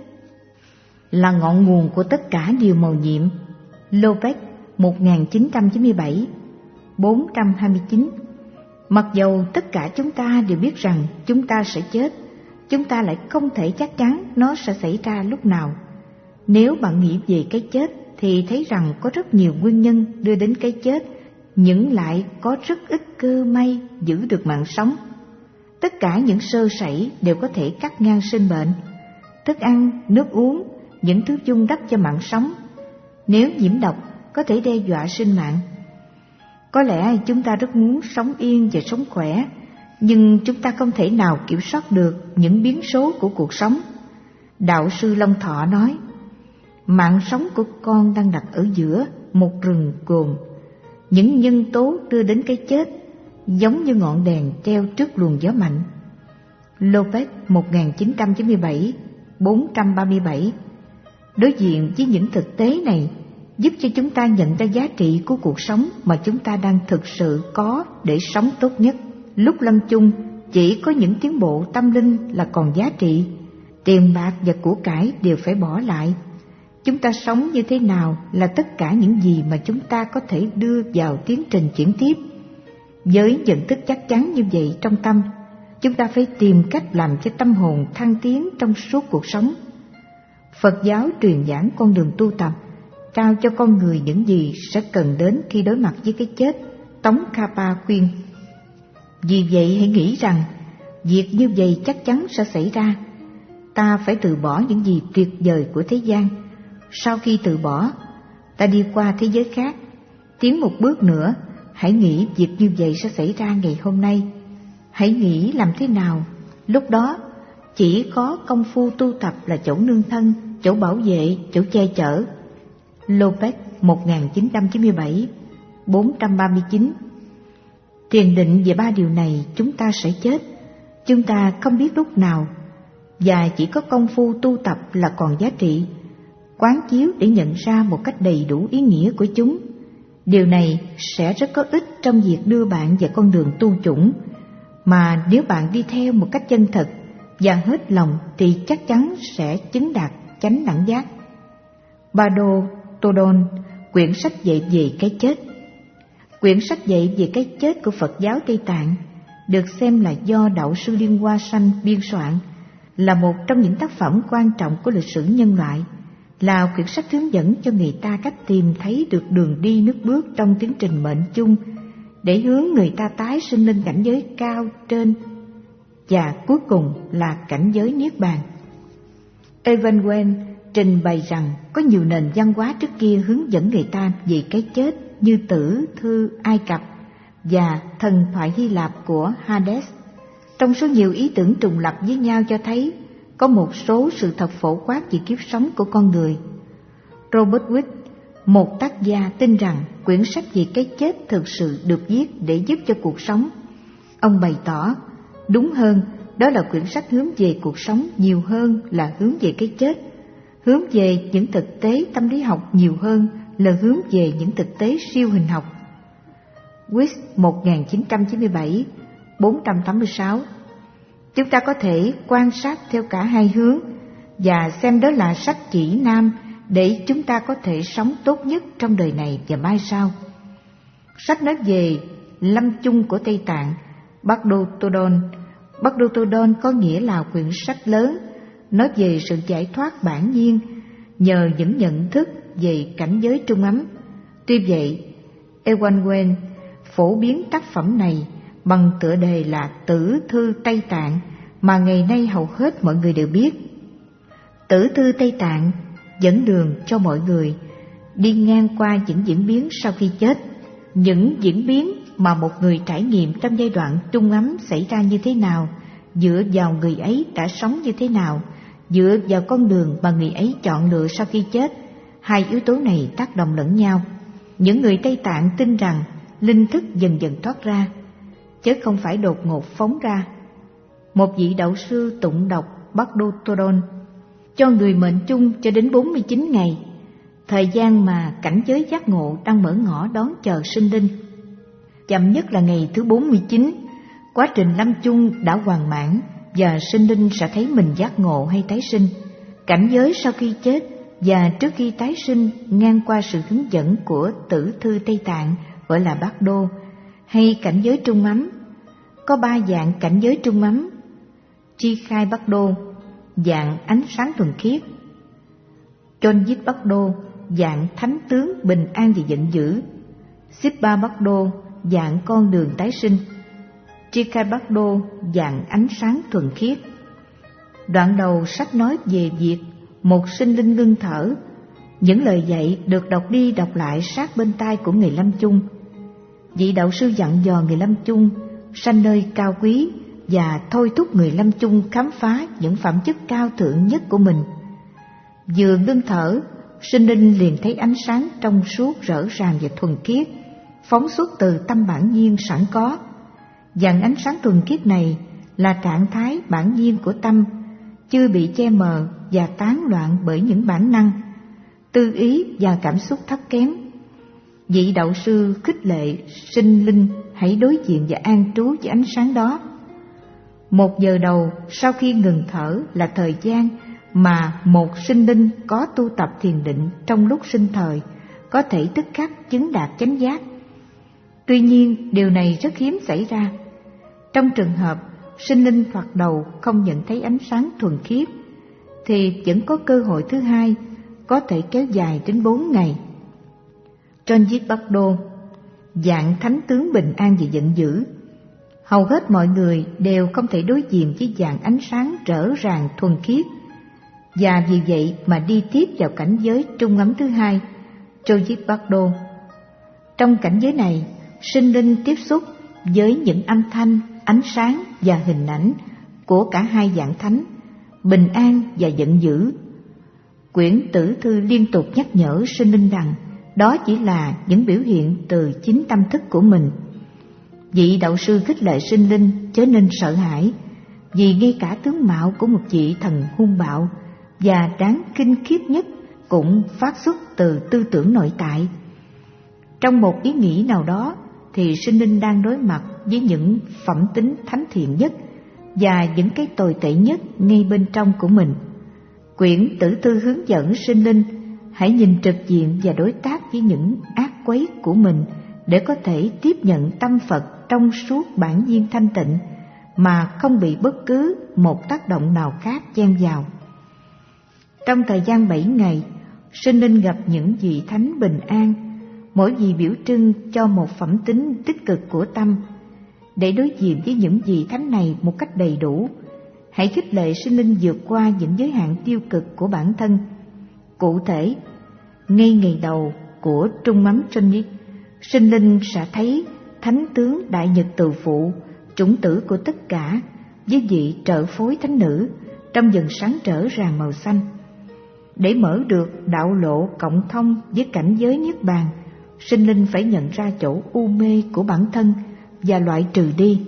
là ngọn nguồn của tất cả điều màu nhiệm. Lopez, một nghìn chín trăm chín mươi bảy, bốn trăm hai mươi chín. Mặc dầu tất cả chúng ta đều biết rằng chúng ta sẽ chết, chúng ta lại không thể chắc chắn nó sẽ xảy ra lúc nào. Nếu bạn nghĩ về cái chết thì thấy rằng có rất nhiều nguyên nhân đưa đến cái chết, nhưng lại có rất ít cơ may giữ được mạng sống. Tất cả những sơ sẩy đều có thể cắt ngang sinh bệnh. Thức ăn, nước uống, những thứ dung đắp cho mạng sống, nếu nhiễm độc có thể đe dọa sinh mạng. Có lẽ chúng ta rất muốn sống yên và sống khỏe, nhưng chúng ta không thể nào kiểm soát được những biến số của cuộc sống. Đạo sư Long Thọ nói, mạng sống của con đang đặt ở giữa một rừng cồn. Những nhân tố đưa đến cái chết giống như ngọn đèn treo trước luồng gió mạnh. Lopez, một nghìn chín trăm chín mươi bảy, bốn trăm ba mươi bảy. Đối diện với những thực tế này giúp cho chúng ta nhận ra giá trị của cuộc sống mà chúng ta đang thực sự có để sống tốt nhất. Lúc lâm chung, chỉ có những tiến bộ tâm linh là còn giá trị. Tiền bạc và của cải đều phải bỏ lại. Chúng ta sống như thế nào là tất cả những gì mà chúng ta có thể đưa vào tiến trình chuyển tiếp. Với nhận thức chắc chắn như vậy trong tâm, chúng ta phải tìm cách làm cho tâm hồn thăng tiến trong suốt cuộc sống. Phật giáo truyền giảng con đường tu tập, trao cho con người những gì sẽ cần đến khi đối mặt với cái chết. Tống Kapa khuyên, vì vậy hãy nghĩ rằng việc như vậy chắc chắn sẽ xảy ra. Ta phải từ bỏ những gì tuyệt vời của thế gian. Sau khi từ bỏ, ta đi qua thế giới khác. Tiến một bước nữa, hãy nghĩ việc như vậy sẽ xảy ra ngày hôm nay. Hãy nghĩ làm thế nào. Lúc đó, chỉ có công phu tu tập là chỗ nương thân, chỗ bảo vệ, chỗ che chở. Lopez một nghìn chín trăm chín mươi bảy, bốn trăm ba mươi chín. Thiền định về ba điều này chúng ta sẽ chết, chúng ta không biết lúc nào, và chỉ có công phu tu tập là còn giá trị, quán chiếu để nhận ra một cách đầy đủ ý nghĩa của chúng. Điều này sẽ rất có ích trong việc đưa bạn về con đường tu chủng, mà nếu bạn đi theo một cách chân thật và hết lòng thì chắc chắn sẽ chứng đạt chánh đẳng giác. Bardo Todon, quyển sách dạy về cái chết. Quyển sách dạy về cái chết của Phật giáo Tây Tạng được xem là do Đạo sư Liên Hoa Sanh biên soạn, là một trong những tác phẩm quan trọng của lịch sử nhân loại, là quyển sách hướng dẫn cho người ta cách tìm thấy được đường đi nước bước trong tiến trình mệnh chung để hướng người ta tái sinh lên cảnh giới cao trên, và cuối cùng là cảnh giới Niết Bàn. Evanwen trình bày rằng có nhiều nền văn hóa trước kia hướng dẫn người ta về cái chết như Tử Thư Ai Cập và thần thoại Hy Lạp của Hades. Trong số nhiều ý tưởng trùng lập với nhau cho thấy có một số sự thật phổ quát về kiếp sống của con người. Robert Witt, một tác gia, tin rằng quyển sách về cái chết thực sự được viết để giúp cho cuộc sống. Ông bày tỏ, đúng hơn, đó là quyển sách hướng về cuộc sống nhiều hơn là hướng về cái chết, hướng về những thực tế tâm lý học nhiều hơn là hướng về những thực tế siêu hình học. Witt một nghìn chín trăm chín mươi bảy, bốn trăm tám mươi sáu. Chúng ta có thể quan sát theo cả hai hướng và xem đó là sách chỉ nam để chúng ta có thể sống tốt nhất trong đời này và mai sau. Sách nói về lâm chung của Tây Tạng, Bardo Todon. Bardo Todon có nghĩa là quyển sách lớn, nói về sự giải thoát bản nhiên nhờ những nhận thức về cảnh giới trung ấm. Tuy vậy, Ewanwen phổ biến tác phẩm này bằng tựa đề là Tử Thư Tây Tạng mà ngày nay hầu hết mọi người đều biết. Tử Thư Tây Tạng dẫn đường cho mọi người đi ngang qua những diễn biến sau khi chết, những diễn biến mà một người trải nghiệm trong giai đoạn trung ấm xảy ra như thế nào, dựa vào người ấy đã sống như thế nào, dựa vào con đường mà người ấy chọn lựa sau khi chết. Hai yếu tố này tác động lẫn nhau. Những người Tây Tạng tin rằng linh thức dần dần thoát ra, chứ không phải đột ngột phóng ra. Một vị đạo sư tụng đọc Bardo Todon cho người mệnh chung cho đến bốn mươi chín ngày, thời gian mà cảnh giới giác ngộ đang mở ngõ đón chờ sinh linh. Chậm nhất là ngày thứ bốn mươi chín, quá trình lâm chung đã hoàn mãn và sinh linh sẽ thấy mình giác ngộ hay tái sinh. Cảnh giới sau khi chết và trước khi tái sinh ngang qua sự hướng dẫn của Tử Thư Tây Tạng gọi là Bardo, hay cảnh giới trung ấm. Có ba dạng cảnh giới trung ấm: Tri Khai Bardo, dạng ánh sáng thuần khiết; Chonjit Bardo, dạng thánh tướng bình an và giận dữ; Sippa Bardo, dạng con đường tái sinh; Tri Khai Bardo, dạng ánh sáng thuần khiết. Đoạn đầu sách nói về việc một sinh linh ngưng thở. Những lời dạy được đọc đi đọc lại sát bên tai của người lâm chung. Vị đạo sư dặn dò người lâm chung sanh nơi cao quý và thôi thúc người lâm chung khám phá những phẩm chất cao thượng nhất của mình. Vừa ngưng thở, sinh linh liền thấy ánh sáng trong suốt rỡ ràng và thuần khiết phóng xuất từ tâm bản nhiên sẵn có. Dạng ánh sáng thuần khiết này là trạng thái bản nhiên của tâm, chưa bị che mờ và tán loạn bởi những bản năng, tư ý và cảm xúc thấp kém. Vị đạo sư khích lệ sinh linh hãy đối diện và an trú với ánh sáng đó. Một giờ đầu sau khi ngừng thở là thời gian mà một sinh linh có tu tập thiền định trong lúc sinh thời có thể tức khắc chứng đạt chánh giác. Tuy nhiên, điều này rất hiếm xảy ra. Trong trường hợp sinh linh thoạt đầu không nhận thấy ánh sáng thuần khiết, thì vẫn có cơ hội thứ hai, có thể kéo dài đến bốn ngày. Chonjit Bardo, dạng thánh tướng bình an và giận dữ. Hầu hết mọi người đều không thể đối diện với dạng ánh sáng rỡ ràng thuần khiết, và vì vậy mà đi tiếp vào cảnh giới trung ấm thứ hai, Chonjit Bardo. Trong cảnh giới này, sinh linh tiếp xúc với những âm thanh, ánh sáng và hình ảnh của cả hai dạng thánh, bình an và giận dữ. Quyển tử thư liên tục nhắc nhở sinh linh rằng đó chỉ là những biểu hiện từ chính tâm thức của mình. Vị đạo sư khích lệ sinh linh chớ nên sợ hãi, vì ngay cả tướng mạo của một vị thần hung bạo và đáng kinh khiếp nhất cũng phát xuất từ tư tưởng nội tại. Trong một ý nghĩ nào đó thì sinh linh đang đối mặt với những phẩm tính thánh thiện nhất và những cái tồi tệ nhất ngay bên trong của mình. Quyển tử thư hướng dẫn sinh linh hãy nhìn trực diện và đối tác với những ác quấy của mình để có thể tiếp nhận tâm Phật trong suốt bản nhiên thanh tịnh mà không bị bất cứ một tác động nào khác chen vào. Trong thời gian bảy ngày, sinh linh gặp những vị thánh bình an, mỗi vị biểu trưng cho một phẩm tính tích cực của tâm. Để đối diện với những vị thánh này một cách đầy đủ, hãy khích lệ sinh linh vượt qua những giới hạn tiêu cực của bản thân. Cụ thể, ngay ngày đầu của trung ấm Trinh, sinh linh sẽ thấy thánh tướng Đại Nhật Từ Phụ, chủng tử của tất cả, với vị trợ phối thánh nữ trong dần sáng trở ràng màu xanh. Để mở được đạo lộ cộng thông với cảnh giới niết bàn, sinh linh phải nhận ra chỗ u mê của bản thân và loại trừ đi.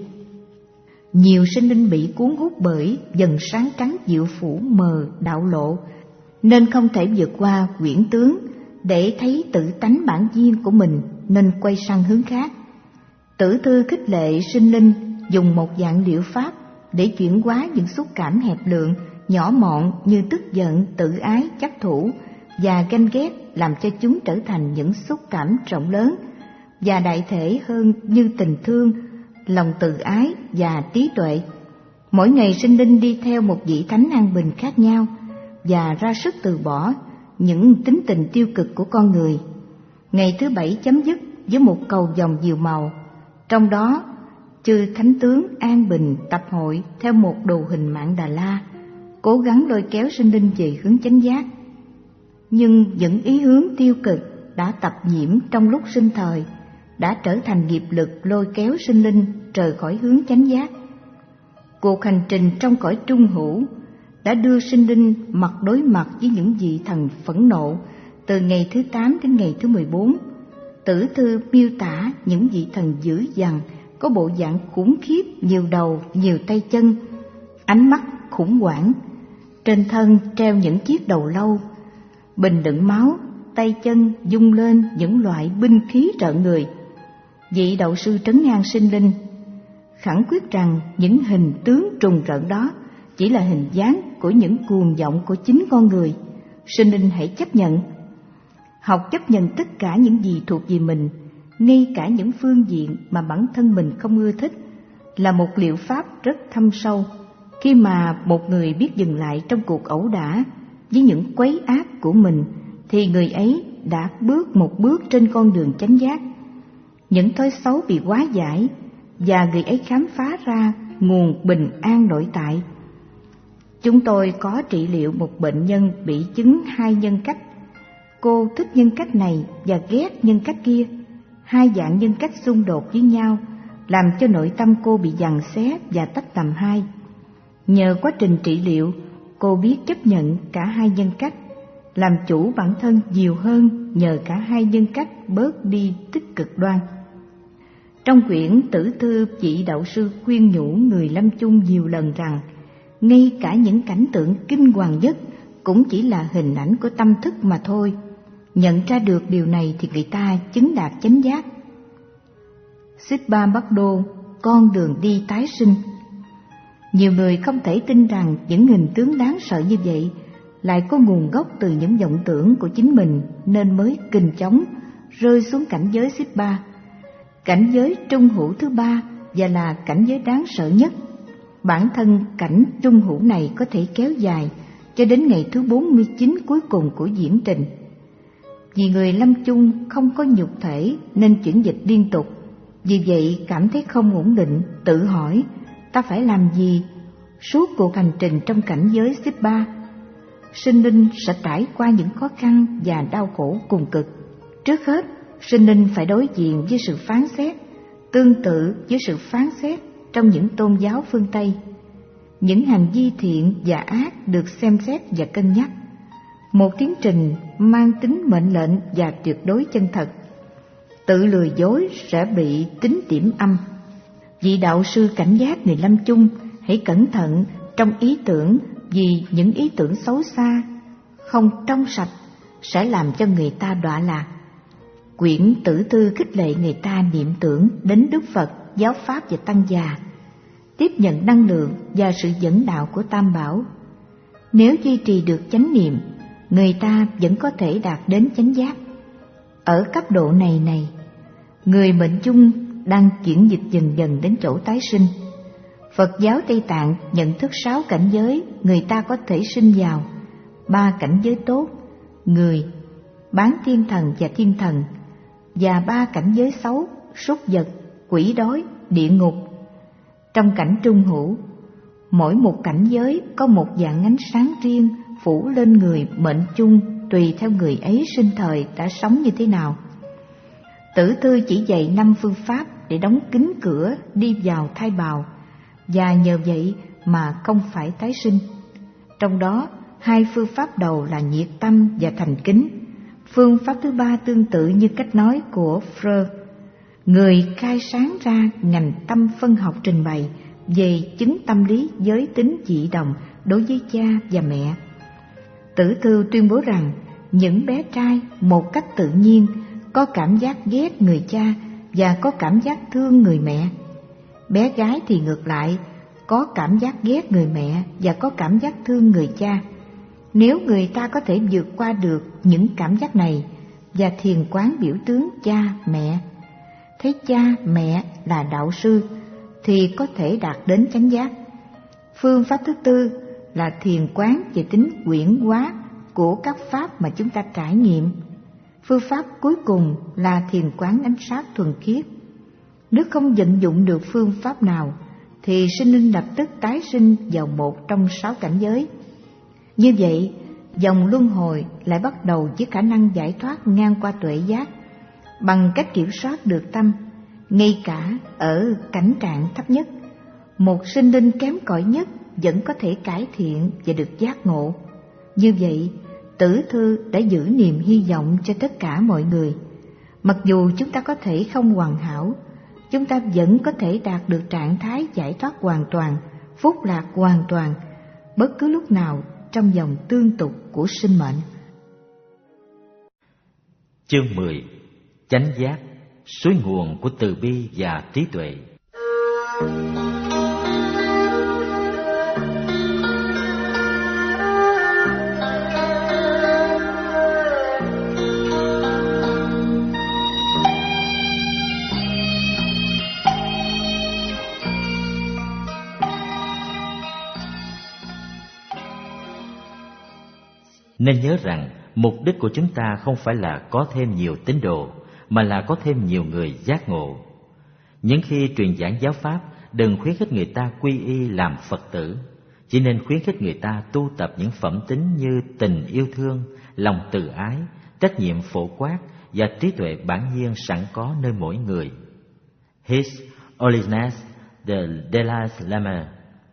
Nhiều sinh linh bị cuốn hút bởi dần sáng trắng diệu phủ mờ đạo lộ, nên không thể vượt qua quyển tướng để thấy tự tánh bản nhiên của mình, nên quay sang hướng khác. Tử thư khích lệ sinh linh dùng một dạng liệu pháp để chuyển hóa những xúc cảm hẹp lượng, nhỏ mọn như tức giận, tự ái, chấp thủ và ganh ghét, làm cho chúng trở thành những xúc cảm rộng lớn và đại thể hơn như tình thương, lòng từ ái và trí tuệ. Mỗi ngày sinh linh đi theo một vị thánh an bình khác nhau và ra sức từ bỏ những tính tình tiêu cực của con người. Ngày thứ bảy chấm dứt với một cầu vồng nhiều màu, trong đó chư thánh tướng an bình tập hội theo một đồ hình Mạn Đà La, cố gắng lôi kéo sinh linh về hướng chánh giác. Nhưng những ý hướng tiêu cực đã tập nhiễm trong lúc sinh thời đã trở thành nghiệp lực lôi kéo sinh linh rời khỏi hướng chánh giác. Cuộc hành trình trong cõi trung hữu đã đưa sinh linh mặt đối mặt với những vị thần phẫn nộ từ ngày thứ tám đến ngày thứ mười bốn. Tử thư miêu tả những vị thần dữ dằn, có bộ dạng khủng khiếp, nhiều đầu, nhiều tay chân, ánh mắt khủng hoảng, trên thân treo những chiếc đầu lâu, bình đựng máu, tay chân dung lên những loại binh khí rợn người. Vị đạo sư trấn an sinh linh, khẳng quyết rằng những hình tướng trùng rợn đó chỉ là hình dáng của những cuồng vọng của chính con người. Sinh linh hãy chấp nhận. Học chấp nhận tất cả những gì thuộc về mình, ngay cả những phương diện mà bản thân mình không ưa thích, là một liệu pháp rất thâm sâu. Khi mà một người biết dừng lại trong cuộc ẩu đả với những quấy áp của mình, thì người ấy đã bước một bước trên con đường chánh giác. Những thói xấu bị hóa giải và người ấy khám phá ra nguồn bình an nội tại. Chúng tôi có trị liệu một bệnh nhân bị chứng hai nhân cách. Cô thích nhân cách này và ghét nhân cách kia. Hai dạng nhân cách xung đột với nhau, làm cho nội tâm cô bị giằng xé và tách làm hai. Nhờ quá trình trị liệu, cô biết chấp nhận cả hai nhân cách, làm chủ bản thân nhiều hơn nhờ cả hai nhân cách bớt đi tích cực đoan. Trong quyển tử thư, vị đạo sư khuyên nhủ người lâm chung nhiều lần rằng ngay cả những cảnh tượng kinh hoàng nhất cũng chỉ là hình ảnh của tâm thức mà thôi. Nhận ra được điều này thì người ta chứng đạt chánh giác. Sitpa Bát Đô, con đường đi tái sinh. Nhiều người không thể tin rằng những hình tướng đáng sợ như vậy lại có nguồn gốc từ những vọng tưởng của chính mình, nên mới kình chóng rơi xuống cảnh giới Sitpa, cảnh giới trung hữu thứ ba và là cảnh giới đáng sợ nhất. Bản thân cảnh trung hữu này có thể kéo dài cho đến ngày thứ bốn mươi chín cuối cùng của diễn trình. Vì người lâm chung không có nhục thể nên chuyển dịch liên tục, vì vậy cảm thấy không ổn định, tự hỏi ta phải làm gì suốt cuộc hành trình trong cảnh giới Sitpa. Sinh linh sẽ trải qua những khó khăn và đau khổ cùng cực. Trước hết, sinh linh phải đối diện với sự phán xét, tương tự với sự phán xét trong những tôn giáo phương Tây. Những hành vi thiện và ác được xem xét và cân nhắc. một tiến trình mang tính mệnh lệnh và tuyệt đối chân thật. Tự lừa dối sẽ bị tính điểm âm. Vị đạo sư cảnh giác người lâm chung, hãy cẩn thận trong ý tưởng, vì những ý tưởng xấu xa, không trong sạch sẽ làm cho người ta đọa lạc. Quyển Tử Thư khích lệ người ta niệm tưởng đến Đức Phật, giáo pháp và tăng già, tiếp nhận năng lượng và sự dẫn đạo của Tam Bảo. Nếu duy trì được chánh niệm, người ta vẫn có thể đạt đến chánh giác. Ở cấp độ này này, người mệnh chung đang chuyển dịch dần dần đến chỗ tái sinh. Phật giáo Tây Tạng nhận thức sáu cảnh giới người ta có thể sinh vào: ba cảnh giới tốt, người, bán thiên thần và thiên thần, và ba cảnh giới xấu, súc vật, quỷ đói, địa ngục. Trong cảnh trung hữu, mỗi một cảnh giới có một dạng ánh sáng riêng phủ lên người mệnh chung, tùy theo người ấy sinh thời đã sống như thế nào. Tử Thư chỉ dạy năm phương pháp để đóng kín cửa đi vào thai bào, và nhờ vậy mà không phải tái sinh. Trong đó, hai phương pháp đầu là nhiệt tâm và thành kính. Phương pháp thứ ba tương tự như cách nói của Freud, người khai sáng ra ngành tâm phân học trình bày về chứng tâm lý giới tính dị đồng đối với cha và mẹ. Tử Thư tuyên bố rằng những bé trai một cách tự nhiên có cảm giác ghét người cha và có cảm giác thương người mẹ. Bé gái thì ngược lại, có cảm giác ghét người mẹ và có cảm giác thương người cha. Nếu người ta có thể vượt qua được những cảm giác này và thiền quán biểu tướng cha, mẹ, thấy cha, mẹ là đạo sư, thì có thể đạt đến chánh giác. Phương pháp thứ tư là thiền quán về tính quyển hóa của các pháp mà chúng ta trải nghiệm. Phương pháp cuối cùng là thiền quán ánh sáng thuần khiết. Nếu không vận dụng được phương pháp nào, thì sinh linh lập tức tái sinh vào một trong sáu cảnh giới. Như vậy, dòng luân hồi lại bắt đầu với khả năng giải thoát ngang qua tuệ giác, bằng cách kiểm soát được tâm. Ngay cả ở cảnh trạng thấp nhất, một sinh linh kém cỏi nhất vẫn có thể cải thiện và được giác ngộ. Như vậy, Tử Thư đã giữ niềm hy vọng cho tất cả mọi người. Mặc dù chúng ta có thể không hoàn hảo, chúng ta vẫn có thể đạt được trạng thái giải thoát hoàn toàn, phúc lạc hoàn toàn, bất cứ lúc nào trong dòng tương tục của sinh mệnh. Chương mười. Chánh giác, suối nguồn của từ bi và trí tuệ. Nên nhớ rằng mục đích của chúng ta không phải là có thêm nhiều tín đồ, mà là có thêm nhiều người giác ngộ. Những khi truyền giảng giáo pháp, đừng khuyến khích người ta quy y làm Phật tử, chỉ nên khuyến khích người ta tu tập những phẩm tính như tình yêu thương, lòng từ ái, trách nhiệm phổ quát và trí tuệ bản nhiên sẵn có nơi mỗi người. His Holiness the Dalai Lama.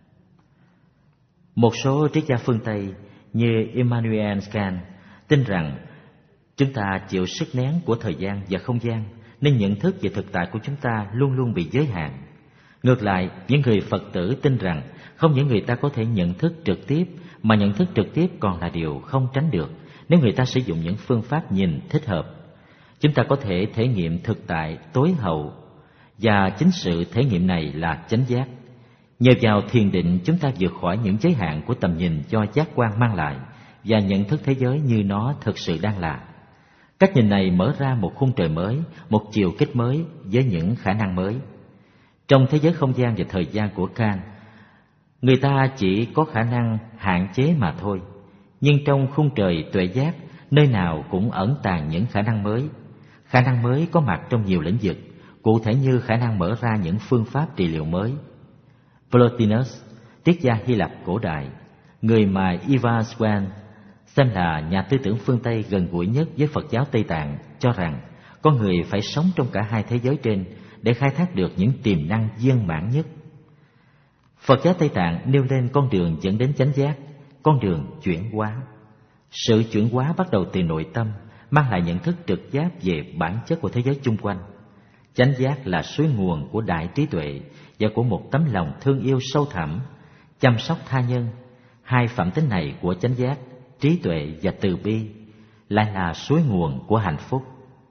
Một số triết gia phương Tây như Immanuel Kant tin rằng chúng ta chịu sức nén của thời gian và không gian, nên nhận thức về thực tại của chúng ta luôn luôn bị giới hạn. Ngược lại, những người Phật tử tin rằng không những người ta có thể nhận thức trực tiếp, mà nhận thức trực tiếp còn là điều không tránh được nếu người ta sử dụng những phương pháp nhìn thích hợp. Chúng ta có thể thể nghiệm thực tại tối hậu, và chính sự thể nghiệm này là chánh giác. Nhờ vào thiền định, chúng ta vượt khỏi những giới hạn của tầm nhìn do giác quan mang lại và nhận thức thế giới như nó thực sự đang là. Cách nhìn này mở ra một khung trời mới, một chiều kích mới với những khả năng mới. Trong thế giới không gian và thời gian của Kant, người ta chỉ có khả năng hạn chế mà thôi. Nhưng trong khung trời tuệ giác, nơi nào cũng ẩn tàng những khả năng mới. Khả năng mới có mặt trong nhiều lĩnh vực, cụ thể như khả năng mở ra những phương pháp trị liệu mới. Plotinus, triết gia Hy Lạp cổ đại, người mà Ivan Swan xem là nhà tư tưởng phương Tây gần gũi nhất với Phật giáo Tây Tạng, cho rằng con người phải sống trong cả hai thế giới trên để khai thác được những tiềm năng viên mãn nhất. Phật giáo Tây Tạng nêu lên con đường dẫn đến chánh giác, con đường chuyển hóa. Sự chuyển hóa bắt đầu từ nội tâm, mang lại nhận thức trực giác về bản chất của thế giới chung quanh. Chánh giác là suối nguồn của đại trí tuệ và của một tấm lòng thương yêu sâu thẳm, chăm sóc tha nhân. Hai phẩm tính này của chánh giác, trí tuệ và từ bi, lại là suối nguồn của hạnh phúc.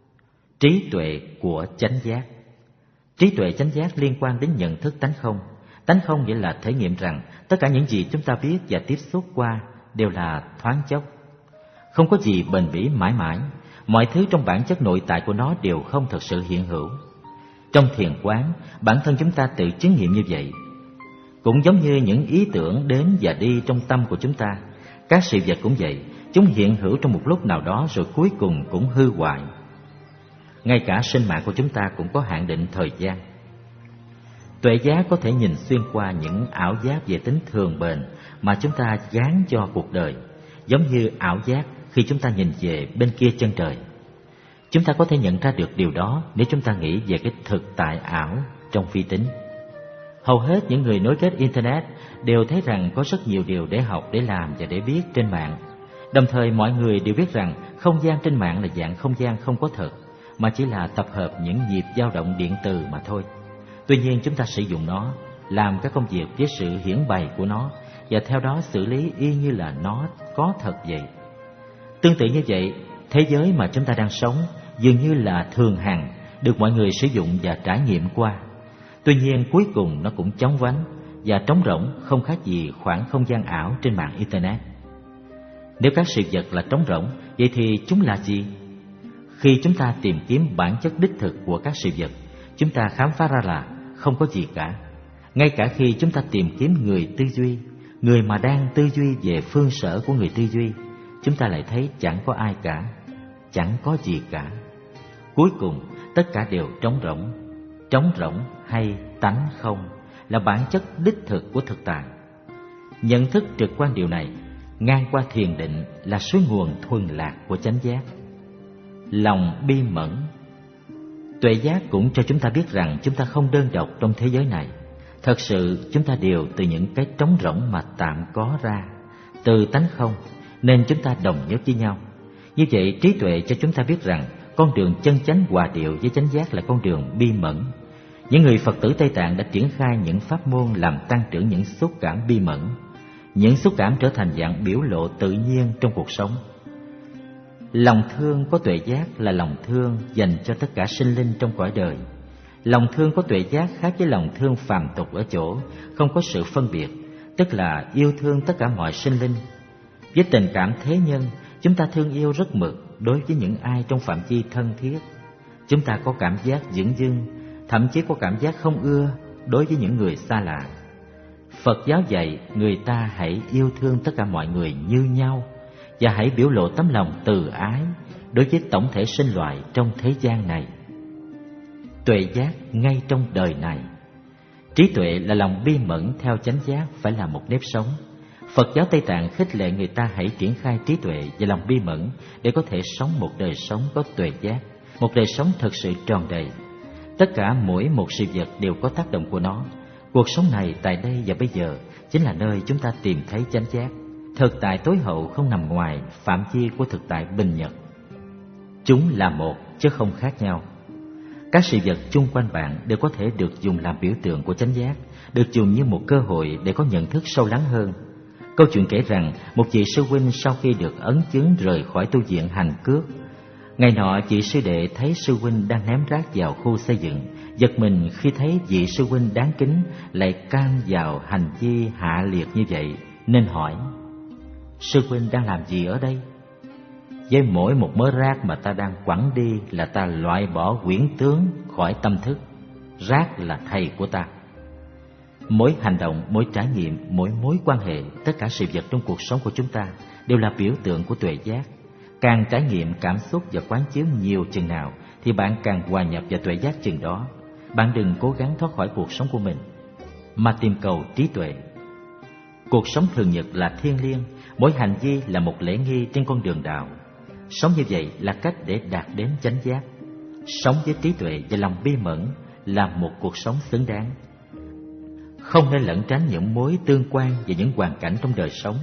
Trí tuệ của chánh giác. Trí tuệ chánh giác liên quan đến nhận thức tánh không. Tánh không nghĩa là thể nghiệm rằng tất cả những gì chúng ta biết và tiếp xúc qua đều là thoáng chốc. Không có gì bền bỉ mãi mãi, mọi thứ trong bản chất nội tại của nó đều không thật sự hiện hữu. Trong thiền quán, bản thân chúng ta tự chứng nghiệm như vậy. Cũng giống như những ý tưởng đến và đi trong tâm của chúng ta, các sự vật cũng vậy, chúng hiện hữu trong một lúc nào đó rồi cuối cùng cũng hư hoại. Ngay cả sinh mạng của chúng ta cũng có hạn định thời gian. Tuệ giác có thể nhìn xuyên qua những ảo giác về tính thường bền mà chúng ta gán cho cuộc đời, giống như ảo giác khi chúng ta nhìn về bên kia chân trời. Chúng ta có thể nhận ra được điều đó nếu chúng ta nghĩ về cái thực tại ảo trong phi tính. Hầu hết những người nối kết Internet đều thấy rằng có rất nhiều điều để học, để làm và để biết trên mạng. Đồng thời mọi người đều biết rằng không gian trên mạng là dạng không gian không có thật, mà chỉ là tập hợp những nhịp dao động điện từ mà thôi. Tuy nhiên chúng ta sử dụng nó, làm các công việc với sự hiển bày của nó, và theo đó xử lý y như là nó có thật vậy. Tương tự như vậy, thế giới mà chúng ta đang sống dường như là thường hằng, được mọi người sử dụng và trải nghiệm qua. Tuy nhiên cuối cùng nó cũng chóng vánh và trống rỗng, không khác gì khoảng không gian ảo trên mạng Internet. Nếu các sự vật là trống rỗng, vậy thì chúng là gì? Khi chúng ta tìm kiếm bản chất đích thực của các sự vật, chúng ta khám phá ra là không có gì cả. Ngay cả khi chúng ta tìm kiếm người tư duy, người mà đang tư duy về phương sở của người tư duy, chúng ta lại thấy chẳng có ai cả, chẳng có gì cả. Cuối cùng tất cả đều trống rỗng. Trống rỗng hay tánh không là bản chất đích thực của thực tại. Nhận thức trực quan điều này ngang qua thiền định là suối nguồn thuần lạc của chánh giác. Lòng bi mẫn. Tuệ giác cũng cho chúng ta biết rằng chúng ta không đơn độc trong thế giới này. Thật sự chúng ta đều từ những cái trống rỗng mà tạm có ra, từ tánh không, nên chúng ta đồng nhất với nhau. Như vậy trí tuệ cho chúng ta biết rằng con đường chân chánh hòa điệu với chánh giác là con đường bi mẫn. Những người Phật tử Tây Tạng đã triển khai những pháp môn làm tăng trưởng những xúc cảm bi mẫn. Những xúc cảm trở thành dạng biểu lộ tự nhiên trong cuộc sống. Lòng thương có tuệ giác là lòng thương dành cho tất cả sinh linh trong cõi đời. Lòng thương có tuệ giác khác với lòng thương phàm tục ở chỗ không có sự phân biệt, tức là yêu thương tất cả mọi sinh linh. Với tình cảm thế nhân, chúng ta thương yêu rất mực đối với những ai trong phạm vi thân thiết. Chúng ta có cảm giác dửng dưng, thậm chí có cảm giác không ưa đối với những người xa lạ. Phật giáo dạy người ta hãy yêu thương tất cả mọi người như nhau và hãy biểu lộ tấm lòng từ ái đối với tổng thể sinh loại trong thế gian này. Tuệ giác ngay trong đời này. Trí tuệ là lòng bi mẫn theo chánh giác phải là một nếp sống. Phật giáo Tây Tạng khích lệ người ta hãy triển khai trí tuệ và lòng bi mẫn để có thể sống một đời sống có tuệ giác, một đời sống thật sự tròn đầy. Tất cả mỗi một sự vật đều có tác động của nó. Cuộc sống này tại đây và bây giờ chính là nơi chúng ta tìm thấy chánh giác. Thực tại tối hậu không nằm ngoài phạm vi của thực tại bình nhật. Chúng là một chứ không khác nhau. Các sự vật chung quanh bạn đều có thể được dùng làm biểu tượng của chánh giác, được dùng như một cơ hội để có nhận thức sâu lắng hơn. Câu chuyện kể rằng một vị sư huynh sau khi được ấn chứng rời khỏi tu viện hành cước. Ngày nọ vị sư đệ thấy sư huynh đang ném rác vào khu xây dựng, giật mình khi thấy vị sư huynh đáng kính lại can vào hành vi hạ liệt như vậy, nên hỏi: sư huynh đang làm gì ở đây? Với mỗi một mớ rác mà ta đang quẳng đi là ta loại bỏ quyển tướng khỏi tâm thức. Rác là thầy của ta. Mỗi hành động, mỗi trải nghiệm, mỗi mối quan hệ, tất cả sự vật trong cuộc sống của chúng ta đều là biểu tượng của tuệ giác. Càng trải nghiệm cảm xúc và quán chiếu nhiều chừng nào thì bạn càng hòa nhập vào tuệ giác chừng đó. Bạn đừng cố gắng thoát khỏi cuộc sống của mình, mà tìm cầu trí tuệ. Cuộc sống thường nhật là thiêng liêng, mỗi hành vi là một lễ nghi trên con đường đạo. Sống như vậy là cách để đạt đến chánh giác. Sống với trí tuệ và lòng bi mẫn là một cuộc sống xứng đáng. Không nên lẩn tránh những mối tương quan và những hoàn cảnh trong đời sống.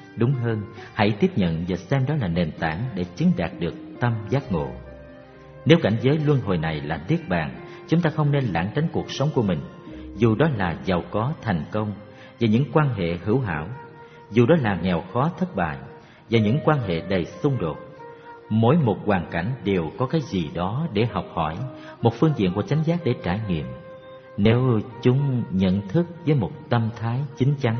Đúng hơn, hãy tiếp nhận và xem đó là nền tảng để chứng đạt được tâm giác ngộ. Nếu cảnh giới luân hồi này là niết bàn, chúng ta không nên lãng tránh cuộc sống của mình, dù đó là giàu có, thành công và những quan hệ hữu hảo, dù đó là nghèo khó, thất bại và những quan hệ đầy xung đột. Mỗi một hoàn cảnh đều có cái gì đó để học hỏi, một phương diện của chánh giác để trải nghiệm, nếu chúng nhận thức với một tâm thái chín chắn.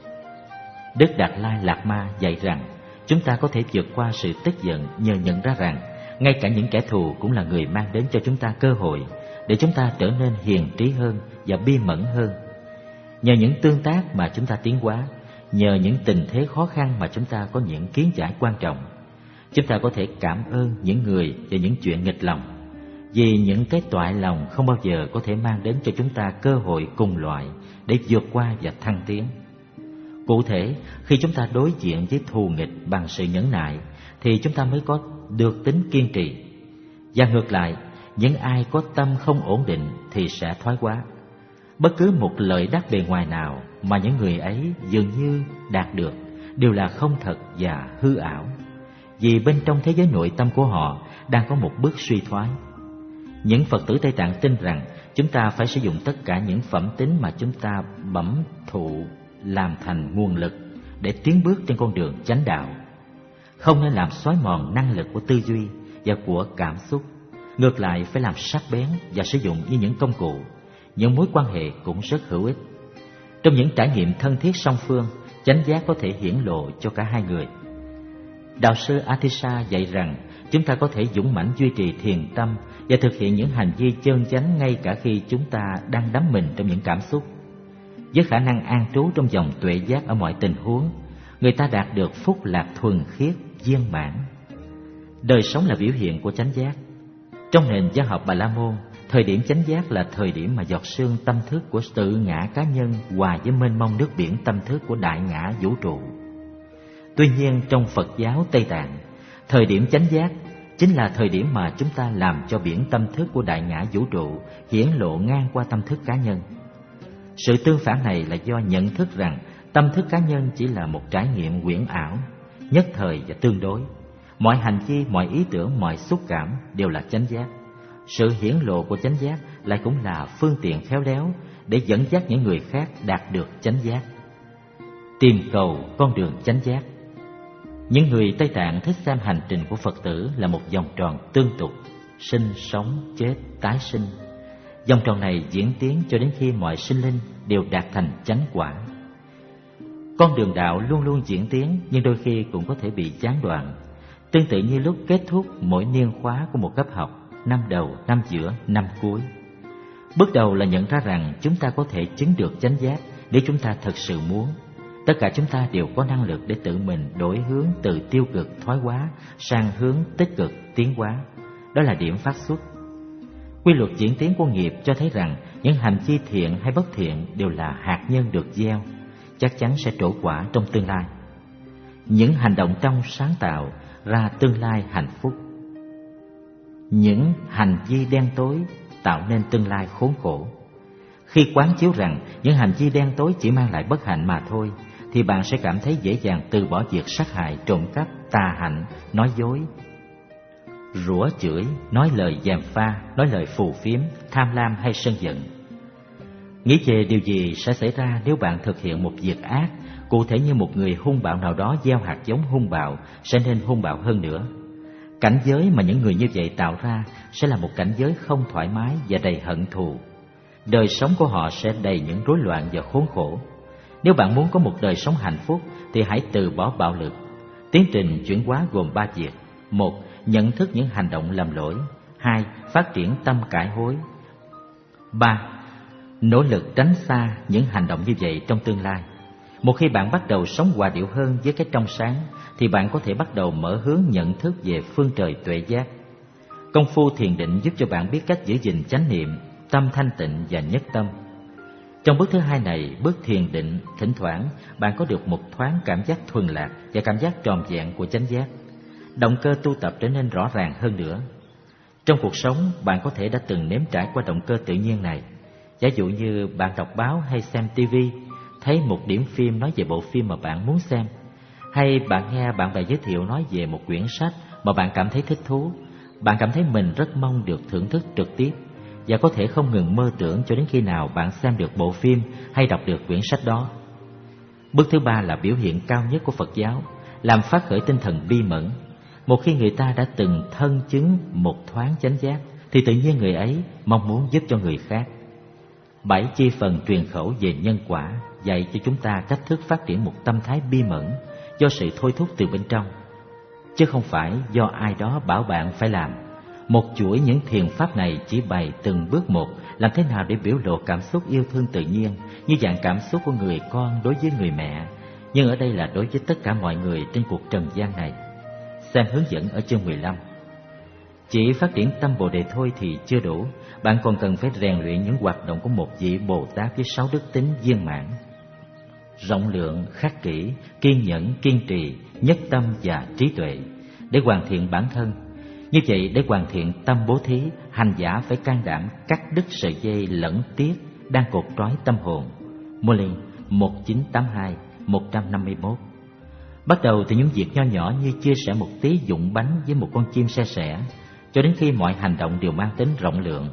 Đức Đạt Lai Lạt Ma dạy rằng chúng ta có thể vượt qua sự tức giận nhờ nhận ra rằng ngay cả những kẻ thù cũng là người mang đến cho chúng ta cơ hội để chúng ta trở nên hiền trí hơn và bi mẫn hơn. Nhờ những tương tác mà chúng ta tiến hóa, nhờ những tình thế khó khăn mà chúng ta có những kiến giải quan trọng, chúng ta có thể cảm ơn những người và những chuyện nghịch lòng, vì những cái toại lòng không bao giờ có thể mang đến cho chúng ta cơ hội cùng loại để vượt qua và thăng tiến. Cụ thể, khi chúng ta đối diện với thù nghịch bằng sự nhẫn nại thì chúng ta mới có được tính kiên trì. Và ngược lại, những ai có tâm không ổn định thì sẽ thoái hóa. Bất cứ một lợi đắc bề ngoài nào mà những người ấy dường như đạt được đều là không thật và hư ảo, vì bên trong thế giới nội tâm của họ đang có một bước suy thoái. Những Phật tử Tây Tạng tin rằng chúng ta phải sử dụng tất cả những phẩm tính mà chúng ta bẩm thụ làm thành nguồn lực để tiến bước trên con đường chánh đạo. Không nên làm xói mòn năng lực của tư duy và của cảm xúc. Ngược lại, phải làm sắc bén và sử dụng như những công cụ. Những mối quan hệ cũng rất hữu ích. Trong những trải nghiệm thân thiết song phương, chánh giác có thể hiển lộ cho cả hai người. Đạo sư Atisha dạy rằng chúng ta có thể dũng mãnh duy trì thiền tâm và thực hiện những hành vi chân chánh ngay cả khi chúng ta đang đắm mình trong những cảm xúc. Với khả năng an trú trong dòng tuệ giác ở mọi tình huống, người ta đạt được phúc lạc thuần khiết, viên mãn. Đời sống là biểu hiện của chánh giác. Trong nền giáo học Bà La Môn, thời điểm chánh giác là thời điểm mà giọt sương tâm thức của tự ngã cá nhân hòa với mênh mông nước biển tâm thức của đại ngã vũ trụ. Tuy nhiên, trong Phật giáo Tây Tạng, thời điểm chánh giác chính là thời điểm mà chúng ta làm cho biển tâm thức của đại ngã vũ trụ hiển lộ ngang qua tâm thức cá nhân. Sự tương phản này là do nhận thức rằng tâm thức cá nhân chỉ là một trải nghiệm huyễn ảo, nhất thời và tương đối. Mọi hành vi, mọi ý tưởng, mọi xúc cảm đều là chánh giác. Sự hiển lộ của chánh giác lại cũng là phương tiện khéo léo để dẫn dắt những người khác đạt được chánh giác. Tìm cầu con đường chánh giác. Những người Tây Tạng thích xem hành trình của Phật tử là một vòng tròn tương tục, sinh, sống, chết, tái sinh. Vòng tròn này diễn tiến cho đến khi mọi sinh linh đều đạt thành chánh quả. Con đường đạo luôn luôn diễn tiến, nhưng đôi khi cũng có thể bị gián đoạn, tương tự như lúc kết thúc mỗi niên khóa của một cấp học, năm đầu, năm giữa, năm cuối. Bước đầu là nhận ra rằng chúng ta có thể chứng được chánh giác nếu chúng ta thật sự muốn. Tất cả chúng ta đều có năng lực để tự mình đổi hướng từ tiêu cực thoái hóa sang hướng tích cực tiến hóa. Đó là điểm phát xuất. Quy luật diễn tiến của nghiệp cho thấy rằng những hành vi thiện hay bất thiện đều là hạt nhân được gieo, chắc chắn sẽ trổ quả trong tương lai. Những hành động trong sáng tạo ra tương lai hạnh phúc. Những hành vi đen tối tạo nên tương lai khốn khổ. Khi quán chiếu rằng những hành vi đen tối chỉ mang lại bất hạnh mà thôi, thì bạn sẽ cảm thấy dễ dàng từ bỏ việc sát hại, trộm cắp, tà hạnh, nói dối, rủa chửi, nói lời gièm pha, nói lời phù phiếm, tham lam hay sân giận. Nghĩ về điều gì sẽ xảy ra nếu bạn thực hiện một việc ác, cụ thể như một người hung bạo nào đó gieo hạt giống hung bạo sẽ nên hung bạo hơn nữa. Cảnh giới mà những người như vậy tạo ra sẽ là một cảnh giới không thoải mái và đầy hận thù. Đời sống của họ sẽ đầy những rối loạn và khốn khổ. Nếu bạn muốn có một đời sống hạnh phúc thì hãy từ bỏ bạo lực. Tiến trình chuyển hóa gồm ba việc. Một, nhận thức những hành động lầm lỗi. Hai, phát triển tâm cải hối. Ba, nỗ lực tránh xa những hành động như vậy trong tương lai. Một khi bạn bắt đầu sống hòa điệu hơn với cái trong sáng, thì bạn có thể bắt đầu mở hướng nhận thức về phương trời tuệ giác. Công phu thiền định giúp cho bạn biết cách giữ gìn chánh niệm, tâm thanh tịnh và nhất tâm. Trong bước thứ hai này, bước thiền định, thỉnh thoảng bạn có được một thoáng cảm giác thuần lạc và cảm giác tròn vẹn của chánh giác. Động cơ tu tập trở nên rõ ràng hơn nữa. Trong cuộc sống, bạn có thể đã từng nếm trải qua động cơ tự nhiên này. Giả dụ như bạn đọc báo hay xem ti vi, thấy một điểm phim nói về bộ phim mà bạn muốn xem. Hay bạn nghe bạn bè giới thiệu nói về một quyển sách mà bạn cảm thấy thích thú, bạn cảm thấy mình rất mong được thưởng thức trực tiếp, và có thể không ngừng mơ tưởng cho đến khi nào bạn xem được bộ phim hay đọc được quyển sách đó. Bước thứ ba là biểu hiện cao nhất của Phật giáo, làm phát khởi tinh thần bi mẫn. Một khi người ta đã từng thân chứng một thoáng chánh giác, thì tự nhiên người ấy mong muốn giúp cho người khác. Bảy chi phần truyền khẩu về nhân quả dạy cho chúng ta cách thức phát triển một tâm thái bi mẫn do sự thôi thúc từ bên trong, chứ không phải do ai đó bảo bạn phải làm. Một chuỗi những thiền pháp này chỉ bày từng bước một làm thế nào để biểu lộ cảm xúc yêu thương tự nhiên, như dạng cảm xúc của người con đối với người mẹ, nhưng ở đây là đối với tất cả mọi người trên cuộc trần gian này. Xem hướng dẫn ở chương mười lăm. Chỉ phát triển tâm Bồ Đề thôi thì chưa đủ, bạn còn cần phải rèn luyện những hoạt động của một vị Bồ Tát với sáu đức tính viên mãn: rộng lượng, khắc kỷ, kiên nhẫn, kiên trì, nhất tâm và trí tuệ, để hoàn thiện bản thân. Như vậy, để hoàn thiện tâm bố thí, hành giả phải can đảm cắt đứt sợi dây lẫn tiếc đang cột trói tâm hồn. Molin một nghìn chín trăm tám mươi hai đến một trăm năm mươi mốt. Bắt đầu từ những việc nho nhỏ như chia sẻ một tí dụng bánh với một con chim se sẻ, cho đến khi mọi hành động đều mang tính rộng lượng.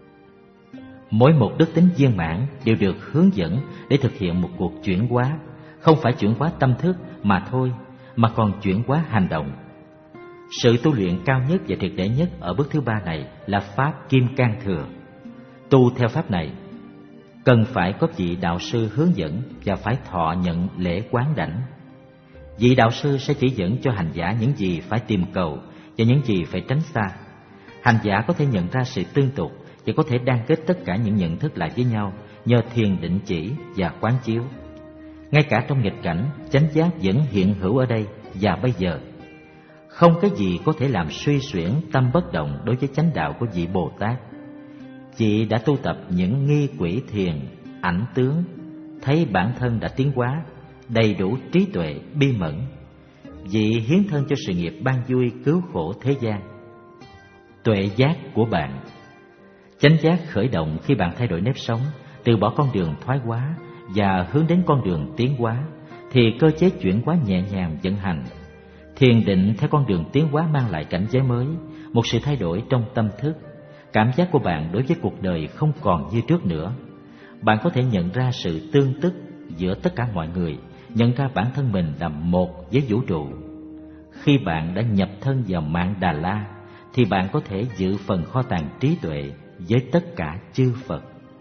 Mỗi một đức tính viên mãn đều được hướng dẫn để thực hiện một cuộc chuyển hóa, không phải chuyển hóa tâm thức mà thôi, mà còn chuyển hóa hành động. Sự tu luyện cao nhất và triệt để nhất ở bước thứ ba này là pháp Kim Cang Thừa. Tu theo pháp này cần phải có vị đạo sư hướng dẫn và phải thọ nhận lễ quán đảnh. Vị đạo sư sẽ chỉ dẫn cho hành giả những gì phải tìm cầu và những gì phải tránh xa. Hành giả có thể nhận ra sự tương tục và có thể đan kết tất cả những nhận thức lại với nhau nhờ thiền định chỉ và quán chiếu. Ngay cả trong nghịch cảnh, chánh giác vẫn hiện hữu ở đây và bây giờ. Không cái gì có thể làm suy xuyển tâm bất động đối với chánh đạo của vị Bồ Tát. Chị đã tu tập những nghi quỷ thiền, ảnh tướng, thấy bản thân đã tiến hóa, đầy đủ trí tuệ, bi mẫn. Vị hiến thân cho sự nghiệp ban vui cứu khổ thế gian. Tuệ giác của bạn. Chánh giác khởi động khi bạn thay đổi nếp sống, từ bỏ con đường thoái hóa và hướng đến con đường tiến hóa, thì cơ chế chuyển hóa nhẹ nhàng vận hành. Thiền định theo con đường tiến hóa mang lại cảnh giới mới, một sự thay đổi trong tâm thức. Cảm giác của bạn đối với cuộc đời không còn như trước nữa. Bạn có thể nhận ra sự tương tức giữa tất cả mọi người, nhận ra bản thân mình là một với vũ trụ. Khi bạn đã nhập thân vào mạng Đà La, thì bạn có thể giữ phần kho tàng trí tuệ với tất cả chư Phật.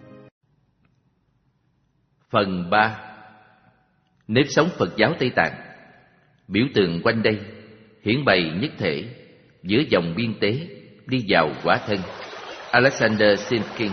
Phần ba. Nếp sống Phật giáo Tây Tạng. Biểu tượng quanh đây hiển bày nhất thể, giữa dòng biên tế đi vào quả thân. Alexander Simkin.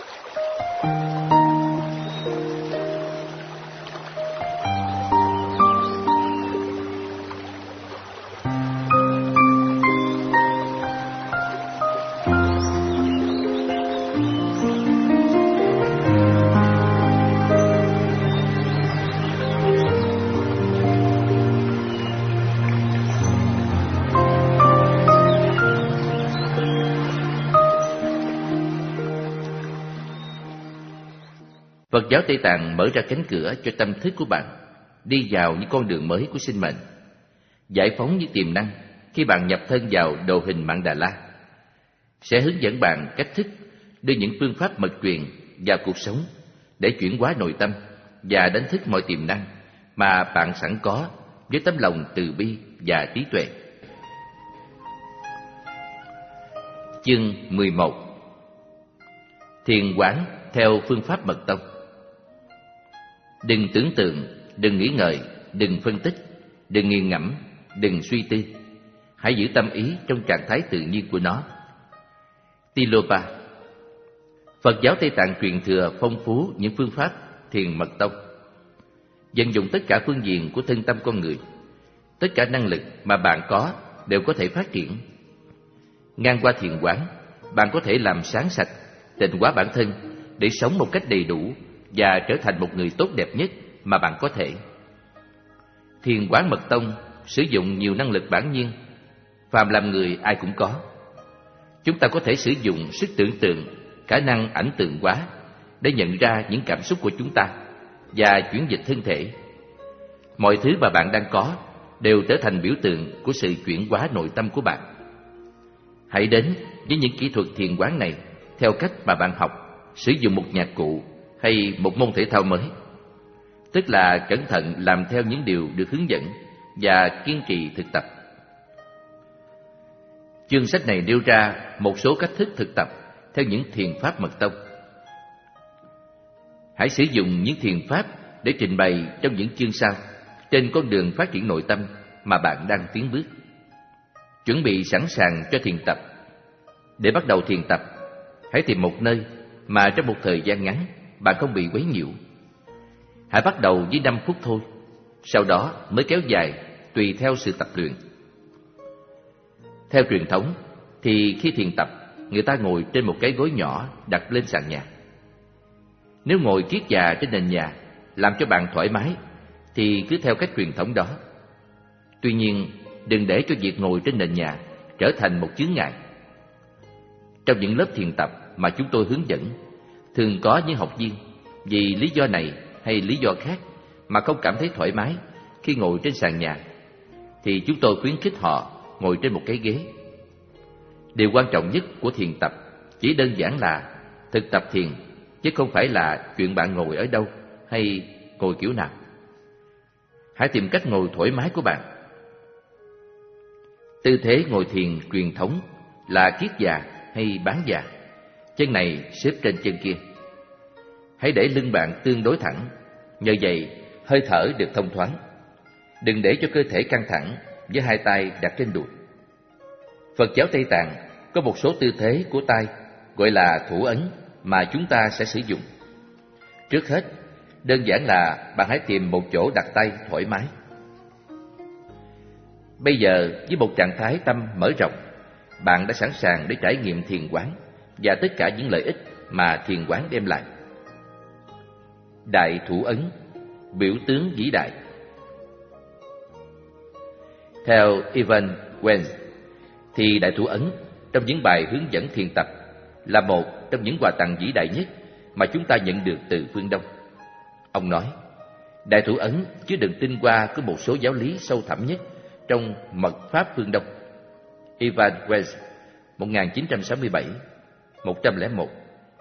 Phật giáo Tây Tạng mở ra cánh cửa cho tâm thức của bạn đi vào những con đường mới của sinh mệnh, giải phóng những tiềm năng khi bạn nhập thân vào đồ hình mạng Đà La, sẽ hướng dẫn bạn cách thức đưa những phương pháp mật truyền vào cuộc sống để chuyển hóa nội tâm và đánh thức mọi tiềm năng mà bạn sẵn có với tấm lòng từ bi và trí tuệ. Chương mười một. Thiền quán theo phương pháp mật tông. Đừng tưởng tượng, đừng nghĩ ngợi, đừng phân tích, đừng nghiền ngẫm, đừng suy tư. Hãy giữ tâm ý trong trạng thái tự nhiên của nó. Tilopa. Phật giáo Tây Tạng truyền thừa phong phú những phương pháp thiền mật tông, vận dụng tất cả phương diện của thân tâm con người. Tất cả năng lực mà bạn có đều có thể phát triển. Ngang qua thiền quán, bạn có thể làm sáng sạch, tịnh hóa bản thân để sống một cách đầy đủ và trở thành một người tốt đẹp nhất mà bạn có thể. Thiền quán mật tông sử dụng nhiều năng lực bản nhiên, phàm làm người ai cũng có. Chúng ta có thể sử dụng sức tưởng tượng, khả năng ảnh tượng hóa để nhận ra những cảm xúc của chúng ta và chuyển dịch thân thể. Mọi thứ mà bạn đang có đều trở thành biểu tượng của sự chuyển hóa nội tâm của bạn. Hãy đến với những kỹ thuật thiền quán này theo cách mà bạn học, sử dụng một nhạc cụ hay một môn thể thao mới. Tức là cẩn thận làm theo những điều được hướng dẫn và kiên trì thực tập. Chương sách này nêu ra một số cách thức thực tập theo những thiền pháp mật tông. Hãy sử dụng những thiền pháp để trình bày trong những chương sau trên con đường phát triển nội tâm mà bạn đang tiến bước. Chuẩn bị sẵn sàng cho thiền tập. Để bắt đầu thiền tập, hãy tìm một nơi mà trong một thời gian ngắn bạn không bị quấy nhiễu. Hãy bắt đầu với năm phút thôi, sau đó mới kéo dài tùy theo sự tập luyện. Theo truyền thống thì khi thiền tập, người ta ngồi trên một cái gối nhỏ đặt lên sàn nhà. Nếu ngồi kiết già trên nền nhà làm cho bạn thoải mái thì cứ theo cách truyền thống đó. Tuy nhiên, đừng để cho việc ngồi trên nền nhà trở thành một chướng ngại. Trong những lớp thiền tập mà chúng tôi hướng dẫn, thường có những học viên vì lý do này hay lý do khác mà không cảm thấy thoải mái khi ngồi trên sàn nhà, thì chúng tôi khuyến khích họ ngồi trên một cái ghế. Điều quan trọng nhất của thiền tập chỉ đơn giản là thực tập thiền, chứ không phải là chuyện bạn ngồi ở đâu hay ngồi kiểu nào. Hãy tìm cách ngồi thoải mái của bạn. Tư thế ngồi thiền truyền thống là kiết già hay bán già, chân này xếp trên chân kia. Hãy để lưng bạn tương đối thẳng, nhờ vậy hơi thở được thông thoáng. Đừng để cho cơ thể căng thẳng với hai tay đặt trên đùi. Phật giáo Tây Tạng có một số tư thế của tay gọi là thủ ấn mà chúng ta sẽ sử dụng. Trước hết, đơn giản là bạn hãy tìm một chỗ đặt tay thoải mái. Bây giờ, với một trạng thái tâm mở rộng, bạn đã sẵn sàng để trải nghiệm thiền quán và tất cả những lợi ích mà thiền quán đem lại. Đại thủ ấn, biểu tướng vĩ đại. Theo Ivan Wenz, thì đại thủ ấn trong những bài hướng dẫn thiền tập là một trong những quà tặng vĩ đại nhất mà chúng ta nhận được từ phương Đông. Ông nói, đại thủ ấn chứa đựng tinh hoa của một số giáo lý sâu thẳm nhất trong mật pháp phương Đông. Ivan Wenz, một nghìn chín trăm sáu mươi bảy đến một trăm lẻ một.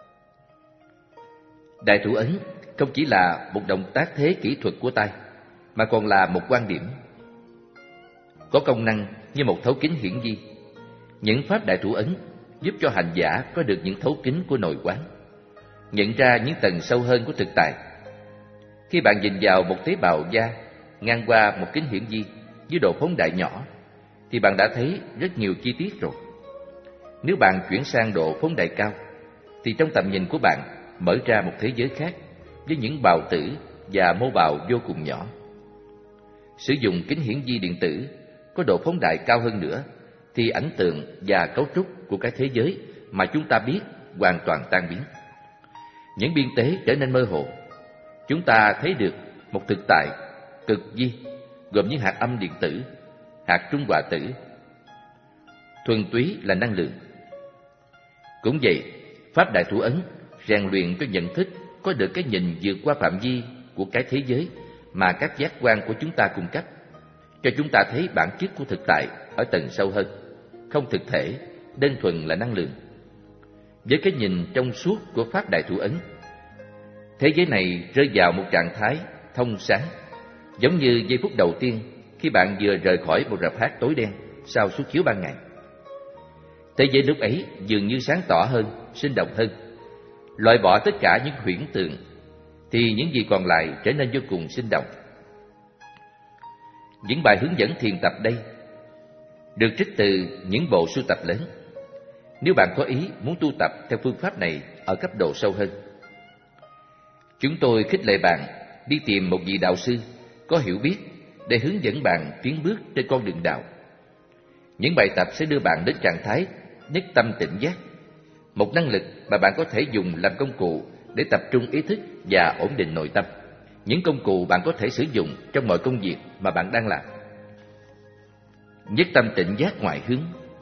Đại thủ ấn không chỉ là một động tác thế kỹ thuật của tay, mà còn là một quan điểm. Có công năng như một thấu kính hiển vi. Những pháp đại thủ ấn giúp cho hành giả có được những thấu kính của nội quán, nhận ra những tầng sâu hơn của thực tại. Khi bạn nhìn vào một tế bào da ngang qua một kính hiển vi với độ phóng đại nhỏ, thì bạn đã thấy rất nhiều chi tiết rồi. Nếu bạn chuyển sang độ phóng đại cao, thì trong tầm nhìn của bạn mở ra một thế giới khác với những bào tử và mô bào vô cùng nhỏ. Sử dụng kính hiển vi điện tử có độ phóng đại cao hơn nữa, thì ảnh tượng và cấu trúc của cái thế giới mà chúng ta biết hoàn toàn tan biến. Những biên tế trở nên mơ hồ. Chúng ta thấy được một thực tại cực vi gồm những hạt âm điện tử, hạt trung hòa tử, thuần túy là năng lượng. Cũng vậy, pháp đại thủ ấn rèn luyện cho nhận thức có được cái nhìn vượt qua phạm vi của cái thế giới mà các giác quan của chúng ta cung cấp, cho chúng ta thấy bản chất của thực tại ở tầng sâu hơn, không thực thể, đơn thuần là năng lượng. Với cái nhìn trong suốt của pháp đại thủ ấn, thế giới này rơi vào một trạng thái thông sáng, giống như giây phút đầu tiên khi bạn vừa rời khỏi một rạp hát tối đen sau suốt chiếu ban ngày. Thế giới lúc ấy dường như sáng tỏ hơn, sinh động hơn. Loại bỏ tất cả những huyễn tượng, thì những gì còn lại trở nên vô cùng sinh động. Những bài hướng dẫn thiền tập đây được trích từ những bộ sưu tập lớn. Nếu bạn có ý muốn tu tập theo phương pháp này ở cấp độ sâu hơn, chúng tôi khích lệ bạn đi tìm một vị đạo sư có hiểu biết để hướng dẫn bạn tiến bước trên con đường đạo. Những bài tập sẽ đưa bạn đến trạng thái nhất tâm tỉnh giác, một năng lực mà bạn có thể dùng làm công cụ để tập trung ý thức và ổn định nội tâm. Những công cụ bạn có thể sử dụng trong mọi công việc mà bạn đang làm. Nhất tâm tỉnh giác ngoại hướng.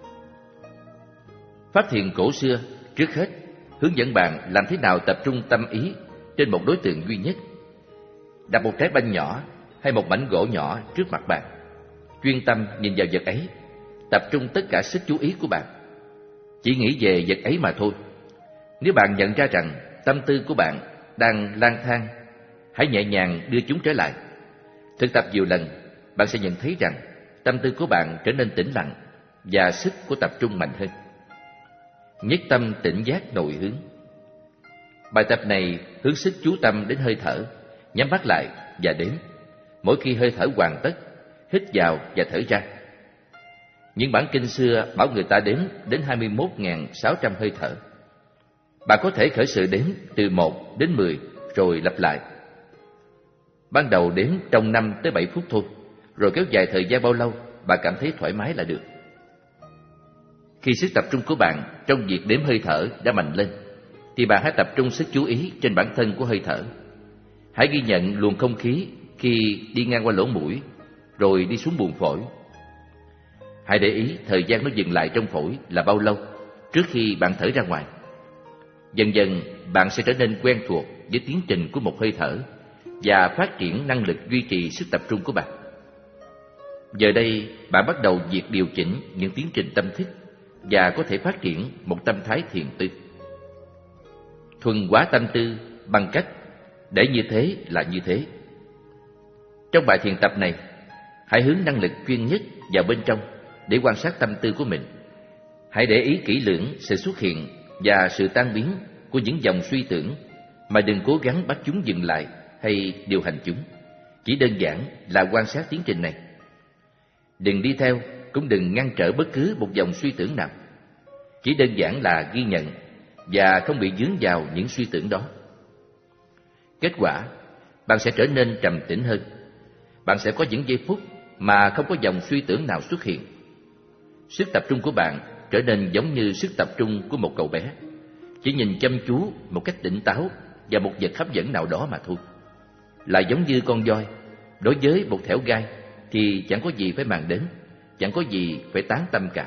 Pháp thiền cổ xưa trước hết hướng dẫn bạn làm thế nào tập trung tâm ý trên một đối tượng duy nhất. Đặt một trái banh nhỏ hay một mảnh gỗ nhỏ trước mặt bạn. chuyên tâm nhìn vào vật ấy, tập trung tất cả sức chú ý của bạn. Chỉ nghĩ về vật ấy mà thôi. Nếu bạn nhận ra rằng tâm tư của bạn đang lang thang, hãy nhẹ nhàng đưa chúng trở lại. Thực tập nhiều lần, bạn sẽ nhận thấy rằng tâm tư của bạn trở nên tĩnh lặng và sức của tập trung mạnh hơn. Nhất tâm tỉnh giác nội hướng. Bài tập này hướng sức chú tâm đến hơi thở, nhắm mắt lại và đếm. Mỗi khi hơi thở hoàn tất, hít vào và thở ra. Những bản kinh xưa bảo người ta đếm đến hai mươi mốt nghìn sáu trăm hơi thở. Bạn có thể khởi sự đếm từ một đến mười rồi lặp lại. Ban đầu đếm trong năm tới bảy phút thôi, rồi kéo dài thời gian bao lâu bạn cảm thấy thoải mái là được. Khi sức tập trung của bạn trong việc đếm hơi thở đã mạnh lên, thì bạn hãy tập trung sức chú ý trên bản thân của hơi thở. Hãy ghi nhận luồng không khí khi đi ngang qua lỗ mũi, rồi đi xuống buồng phổi. Hãy để ý thời gian nó dừng lại trong phổi là bao lâu trước khi bạn thở ra ngoài. Dần dần bạn sẽ trở nên quen thuộc với tiến trình của một hơi thở và phát triển năng lực duy trì sức tập trung của bạn. Giờ đây bạn bắt đầu việc điều chỉnh những tiến trình tâm thức và có thể phát triển một tâm thái thiền tư. Thuần hóa tâm tư bằng cách để như thế là như thế. Trong bài thiền tập này, hãy hướng năng lực chuyên nhất vào bên trong để quan sát tâm tư của mình. Hãy để ý kỹ lưỡng sự xuất hiện và sự tan biến của những dòng suy tưởng, mà đừng cố gắng bắt chúng dừng lại hay điều hành chúng. Chỉ đơn giản là quan sát tiến trình này. Đừng đi theo, cũng đừng ngăn trở bất cứ một dòng suy tưởng nào. Chỉ đơn giản là ghi nhận và không bị vướng vào những suy tưởng đó. Kết quả, bạn sẽ trở nên trầm tĩnh hơn. Bạn sẽ có những giây phút mà không có dòng suy tưởng nào xuất hiện. Sức tập trung của bạn trở nên giống như sức tập trung của một cậu bé, chỉ nhìn chăm chú một cách tỉnh táo vào một vật hấp dẫn nào đó mà thôi. Là giống như con voi, đối với một thẻo gai thì chẳng có gì phải màng đến, chẳng có gì phải tán tâm cả.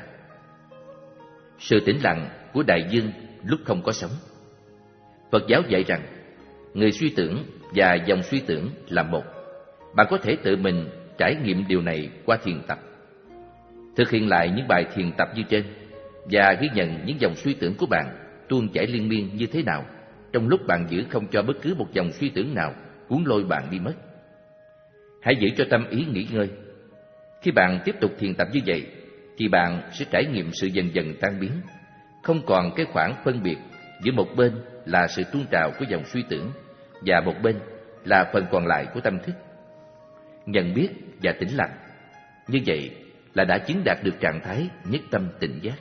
Sự tĩnh lặng của đại dương lúc không có sóng. Phật giáo dạy rằng người suy tưởng và dòng suy tưởng là một. Bạn có thể tự mình trải nghiệm điều này qua thiền tập. Thực hiện lại những bài thiền tập như trên và ghi nhận những dòng suy tưởng của bạn tuôn chảy liên miên như thế nào trong lúc bạn giữ không cho bất cứ một dòng suy tưởng nào cuốn lôi bạn đi mất. Hãy giữ cho tâm ý nghỉ ngơi. Khi bạn tiếp tục thiền tập như vậy thì bạn sẽ trải nghiệm sự dần dần tan biến, không còn cái khoảng phân biệt giữa một bên là sự tuôn trào của dòng suy tưởng và một bên là phần còn lại của tâm thức. Nhận biết và tĩnh lặng, như vậy là đã chứng đạt được trạng thái nhất tâm tỉnh giác.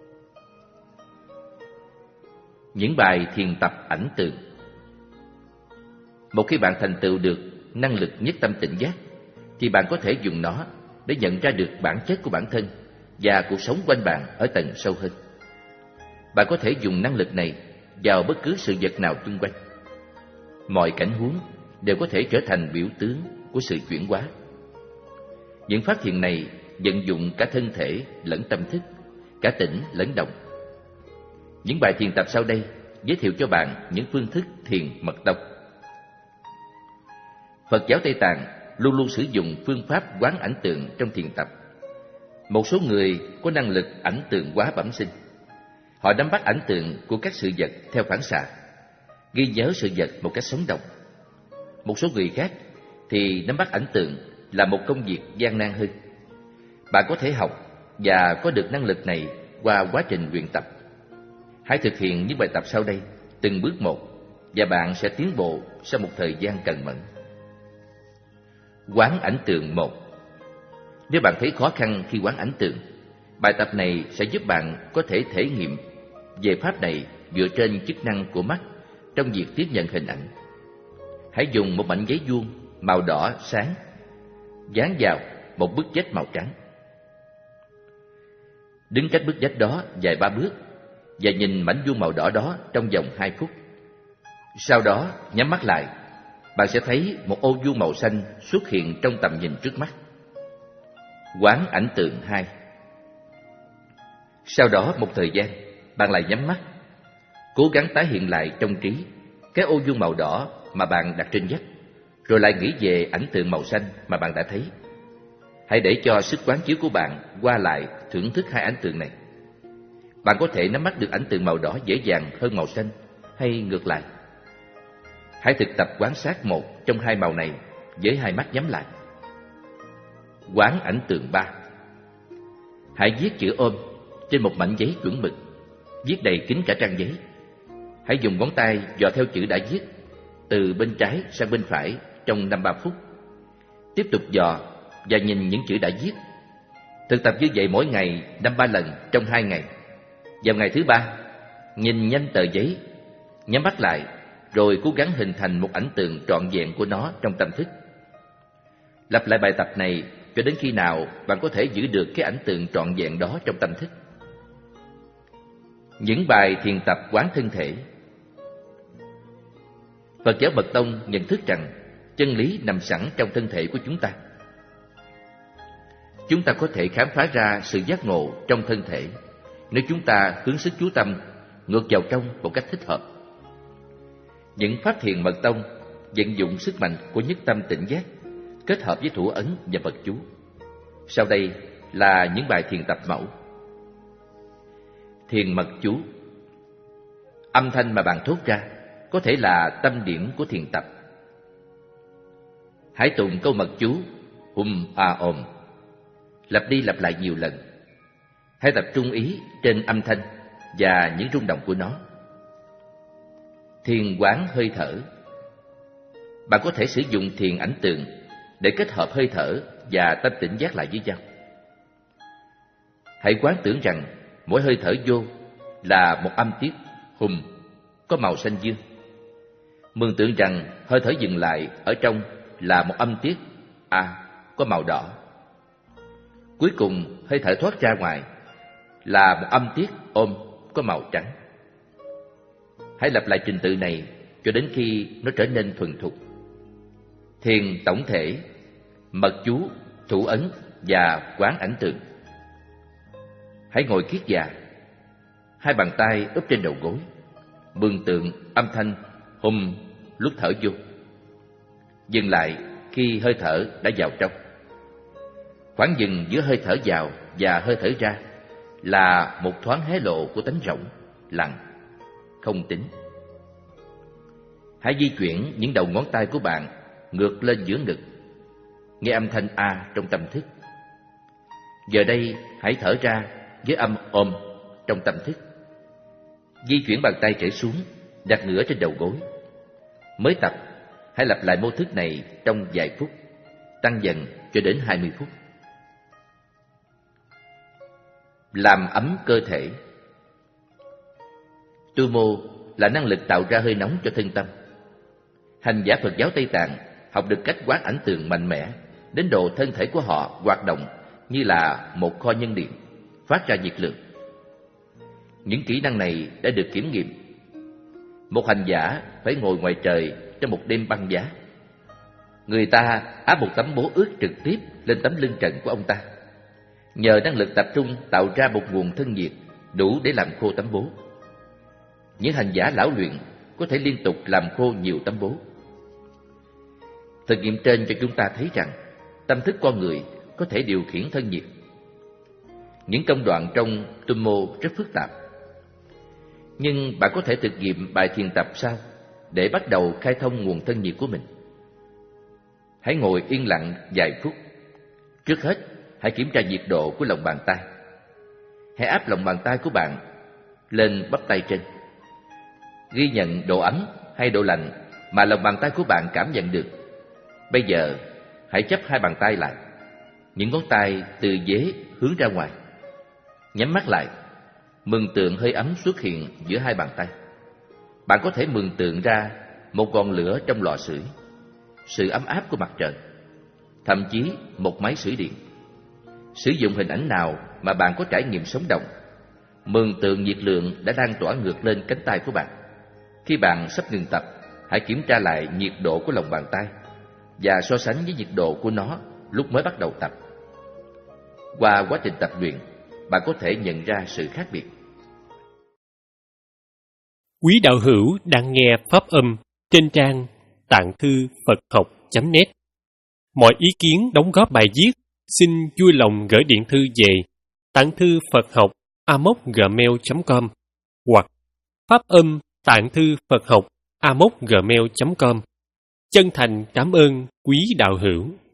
Những bài thiền tập ảnh tượng. Một khi bạn thành tựu được năng lực nhất tâm tỉnh giác, thì bạn có thể dùng nó để nhận ra được bản chất của bản thân và cuộc sống quanh bạn ở tầng sâu hơn. Bạn có thể dùng năng lực này vào bất cứ sự vật nào xung quanh. Mọi cảnh huống đều có thể trở thành biểu tướng của sự chuyển hóa. Những phát hiện này vận dụng cả thân thể lẫn tâm thức, cả tỉnh lẫn động. Những bài thiền tập sau đây giới thiệu cho bạn những phương thức thiền mật tông. Phật giáo Tây Tạng luôn luôn sử dụng phương pháp quán ảnh tượng trong thiền tập. Một số người có năng lực ảnh tượng hóa bẩm sinh. Họ nắm bắt ảnh tượng của các sự vật theo phản xạ, ghi nhớ sự vật một cách sống động. Một số người khác thì nắm bắt ảnh tượng là một công việc gian nan hơn. Bạn có thể học và có được năng lực này qua quá trình luyện tập. Hãy thực hiện những bài tập sau đây từng bước một, và bạn sẽ tiến bộ sau một thời gian cần mẫn. Quán ảnh tượng một. Nếu bạn thấy khó khăn khi quán ảnh tượng, bài tập này sẽ giúp bạn có thể thể nghiệm về pháp này dựa trên chức năng của mắt trong việc tiếp nhận hình ảnh. Hãy dùng một mảnh giấy vuông màu đỏ sáng dán vào một bức vách màu trắng. Đứng cách bức vách đó vài ba bước và nhìn mảnh vuông màu đỏ đó trong vòng hai phút. Sau đó nhắm mắt lại, bạn sẽ thấy một ô vuông màu xanh xuất hiện trong tầm nhìn trước mắt. Quán ảnh tượng hai. Sau đó một thời gian, bạn lại nhắm mắt, cố gắng tái hiện lại trong trí cái ô vuông màu đỏ mà bạn đặt trên vách, rồi lại nghĩ về ảnh tượng màu xanh mà bạn đã thấy. Hãy để cho sức quán chiếu của bạn qua lại thưởng thức hai ảnh tượng này. Bạn có thể nắm bắt được ảnh tượng màu đỏ dễ dàng hơn màu xanh hay ngược lại. Hãy thực tập quan sát một trong hai màu này với hai mắt nhắm lại. Quán ảnh tượng ba. Hãy viết chữ ôm trên một mảnh giấy chuẩn mực, viết đầy kín cả trang giấy. Hãy dùng ngón tay dò theo chữ đã viết từ bên trái sang bên phải trong năm ba phút. Tiếp tục dò và nhìn những chữ đã viết. Thực tập như vậy mỗi ngày năm ba lần trong hai ngày. Vào ngày thứ ba, nhìn nhanh tờ giấy, nhắm mắt lại, rồi cố gắng hình thành một ảnh tượng trọn vẹn của nó trong tâm thức. Lặp lại bài tập này cho đến khi nào bạn có thể giữ được cái ảnh tượng trọn vẹn đó trong tâm thức. Những bài thiền tập quán thân thể. Phật giáo Mật Tông nhận thức rằng chân lý nằm sẵn trong thân thể của chúng ta. Chúng ta có thể khám phá ra sự giác ngộ trong thân thể nếu chúng ta hướng sức chú tâm ngược vào trong một cách thích hợp. Những pháp thiền Mật Tông vận dụng sức mạnh của nhất tâm tỉnh giác kết hợp với thủ ấn và Phật chú. Sau đây là những bài thiền tập mẫu. Thiền mật chú. Âm thanh mà bạn thốt ra có thể là tâm điểm của thiền tập. Hãy tụng câu mật chú Hum A Om, lặp đi lặp lại nhiều lần. Hãy tập trung ý trên âm thanh và những rung động của nó. Thiền quán hơi thở. Bạn có thể sử dụng thiền ảnh tượng để kết hợp hơi thở và tâm tỉnh giác lại với nhau. Hãy quán tưởng rằng mỗi hơi thở vô là một âm tiết Hum có màu xanh dương. Mường tượng rằng hơi thở dừng lại ở trong là một âm tiết A có màu đỏ. Cuối cùng hơi thở thoát ra ngoài là một âm tiết Om có màu trắng. Hãy lặp lại trình tự này cho đến khi nó trở nên thuần thục. Thiền tổng thể, mật chú, thủ ấn và quán ảnh tượng. Hãy ngồi kiết già, hai bàn tay úp trên đầu gối, mường tượng âm thanh Hum lúc thở vô. Dừng lại khi hơi thở đã vào trong. Khoảng dừng giữa hơi thở vào và hơi thở ra là một thoáng hé lộ của tánh rỗng, lặng, không tính. Hãy di chuyển những đầu ngón tay của bạn ngược lên giữa ngực, nghe âm thanh A trong tâm thức. Giờ đây hãy thở ra với âm Om trong tâm thức. Di chuyển bàn tay trở xuống, đặt nửa trên đầu gối. Mới tập, hãy lặp lại mô thức này trong vài phút, tăng dần cho đến hai mươi phút. Làm ấm cơ thể. Tu mô là năng lực tạo ra hơi nóng cho thân tâm. Hành giả Phật giáo Tây Tạng học được cách quán ảnh tượng mạnh mẽ đến độ thân thể của họ hoạt động như là một kho nhân điện, phát ra nhiệt lượng. Những kỹ năng này đã được kiểm nghiệm. Một hành giả phải ngồi ngoài trời trong một đêm băng giá. Người ta áp một tấm bố ướt trực tiếp lên tấm lưng trần của ông ta. Nhờ năng lực tập trung tạo ra một nguồn thân nhiệt đủ để làm khô tấm bố. Những hành giả lão luyện có thể liên tục làm khô nhiều tấm bố. Thực nghiệm trên cho chúng ta thấy rằng tâm thức con người có thể điều khiển thân nhiệt. Những công đoạn trong tuân mô rất phức tạp. Nhưng bạn có thể thực nghiệm bài thiền tập sau để bắt đầu khai thông nguồn thân nhiệt của mình. Hãy ngồi yên lặng vài phút. Trước hết, hãy kiểm tra nhiệt độ của lòng bàn tay. Hãy áp lòng bàn tay của bạn lên bắp tay trên. Ghi nhận độ ấm hay độ lạnh mà lòng bàn tay của bạn cảm nhận được. Bây giờ, hãy chắp hai bàn tay lại. Những ngón tay từ dế hướng ra ngoài. Nhắm mắt lại. Mường tượng hơi ấm xuất hiện giữa hai bàn tay. Bạn có thể mường tượng ra một ngọn lửa trong lò sưởi, sự ấm áp của mặt trời, thậm chí một máy sưởi điện. Sử dụng hình ảnh nào mà bạn có trải nghiệm sống động. Mường tượng nhiệt lượng đã lan tỏa ngược lên cánh tay của bạn. Khi bạn sắp ngừng tập, hãy kiểm tra lại nhiệt độ của lòng bàn tay và so sánh với nhiệt độ của nó lúc mới bắt đầu tập. Qua quá trình tập luyện, bạn có thể nhận ra sự khác biệt. Quý đạo hữu đang nghe pháp âm trên trang tạng thư Phật học chấm net. Mọi ý kiến đóng góp bài viết xin vui lòng gửi điện thư về tạng thư Phật học a móc gmail chấm com hoặc phát âm tạng thư Phật học a móc gmail chấm com. Chân thành cảm ơn quý đạo hữu.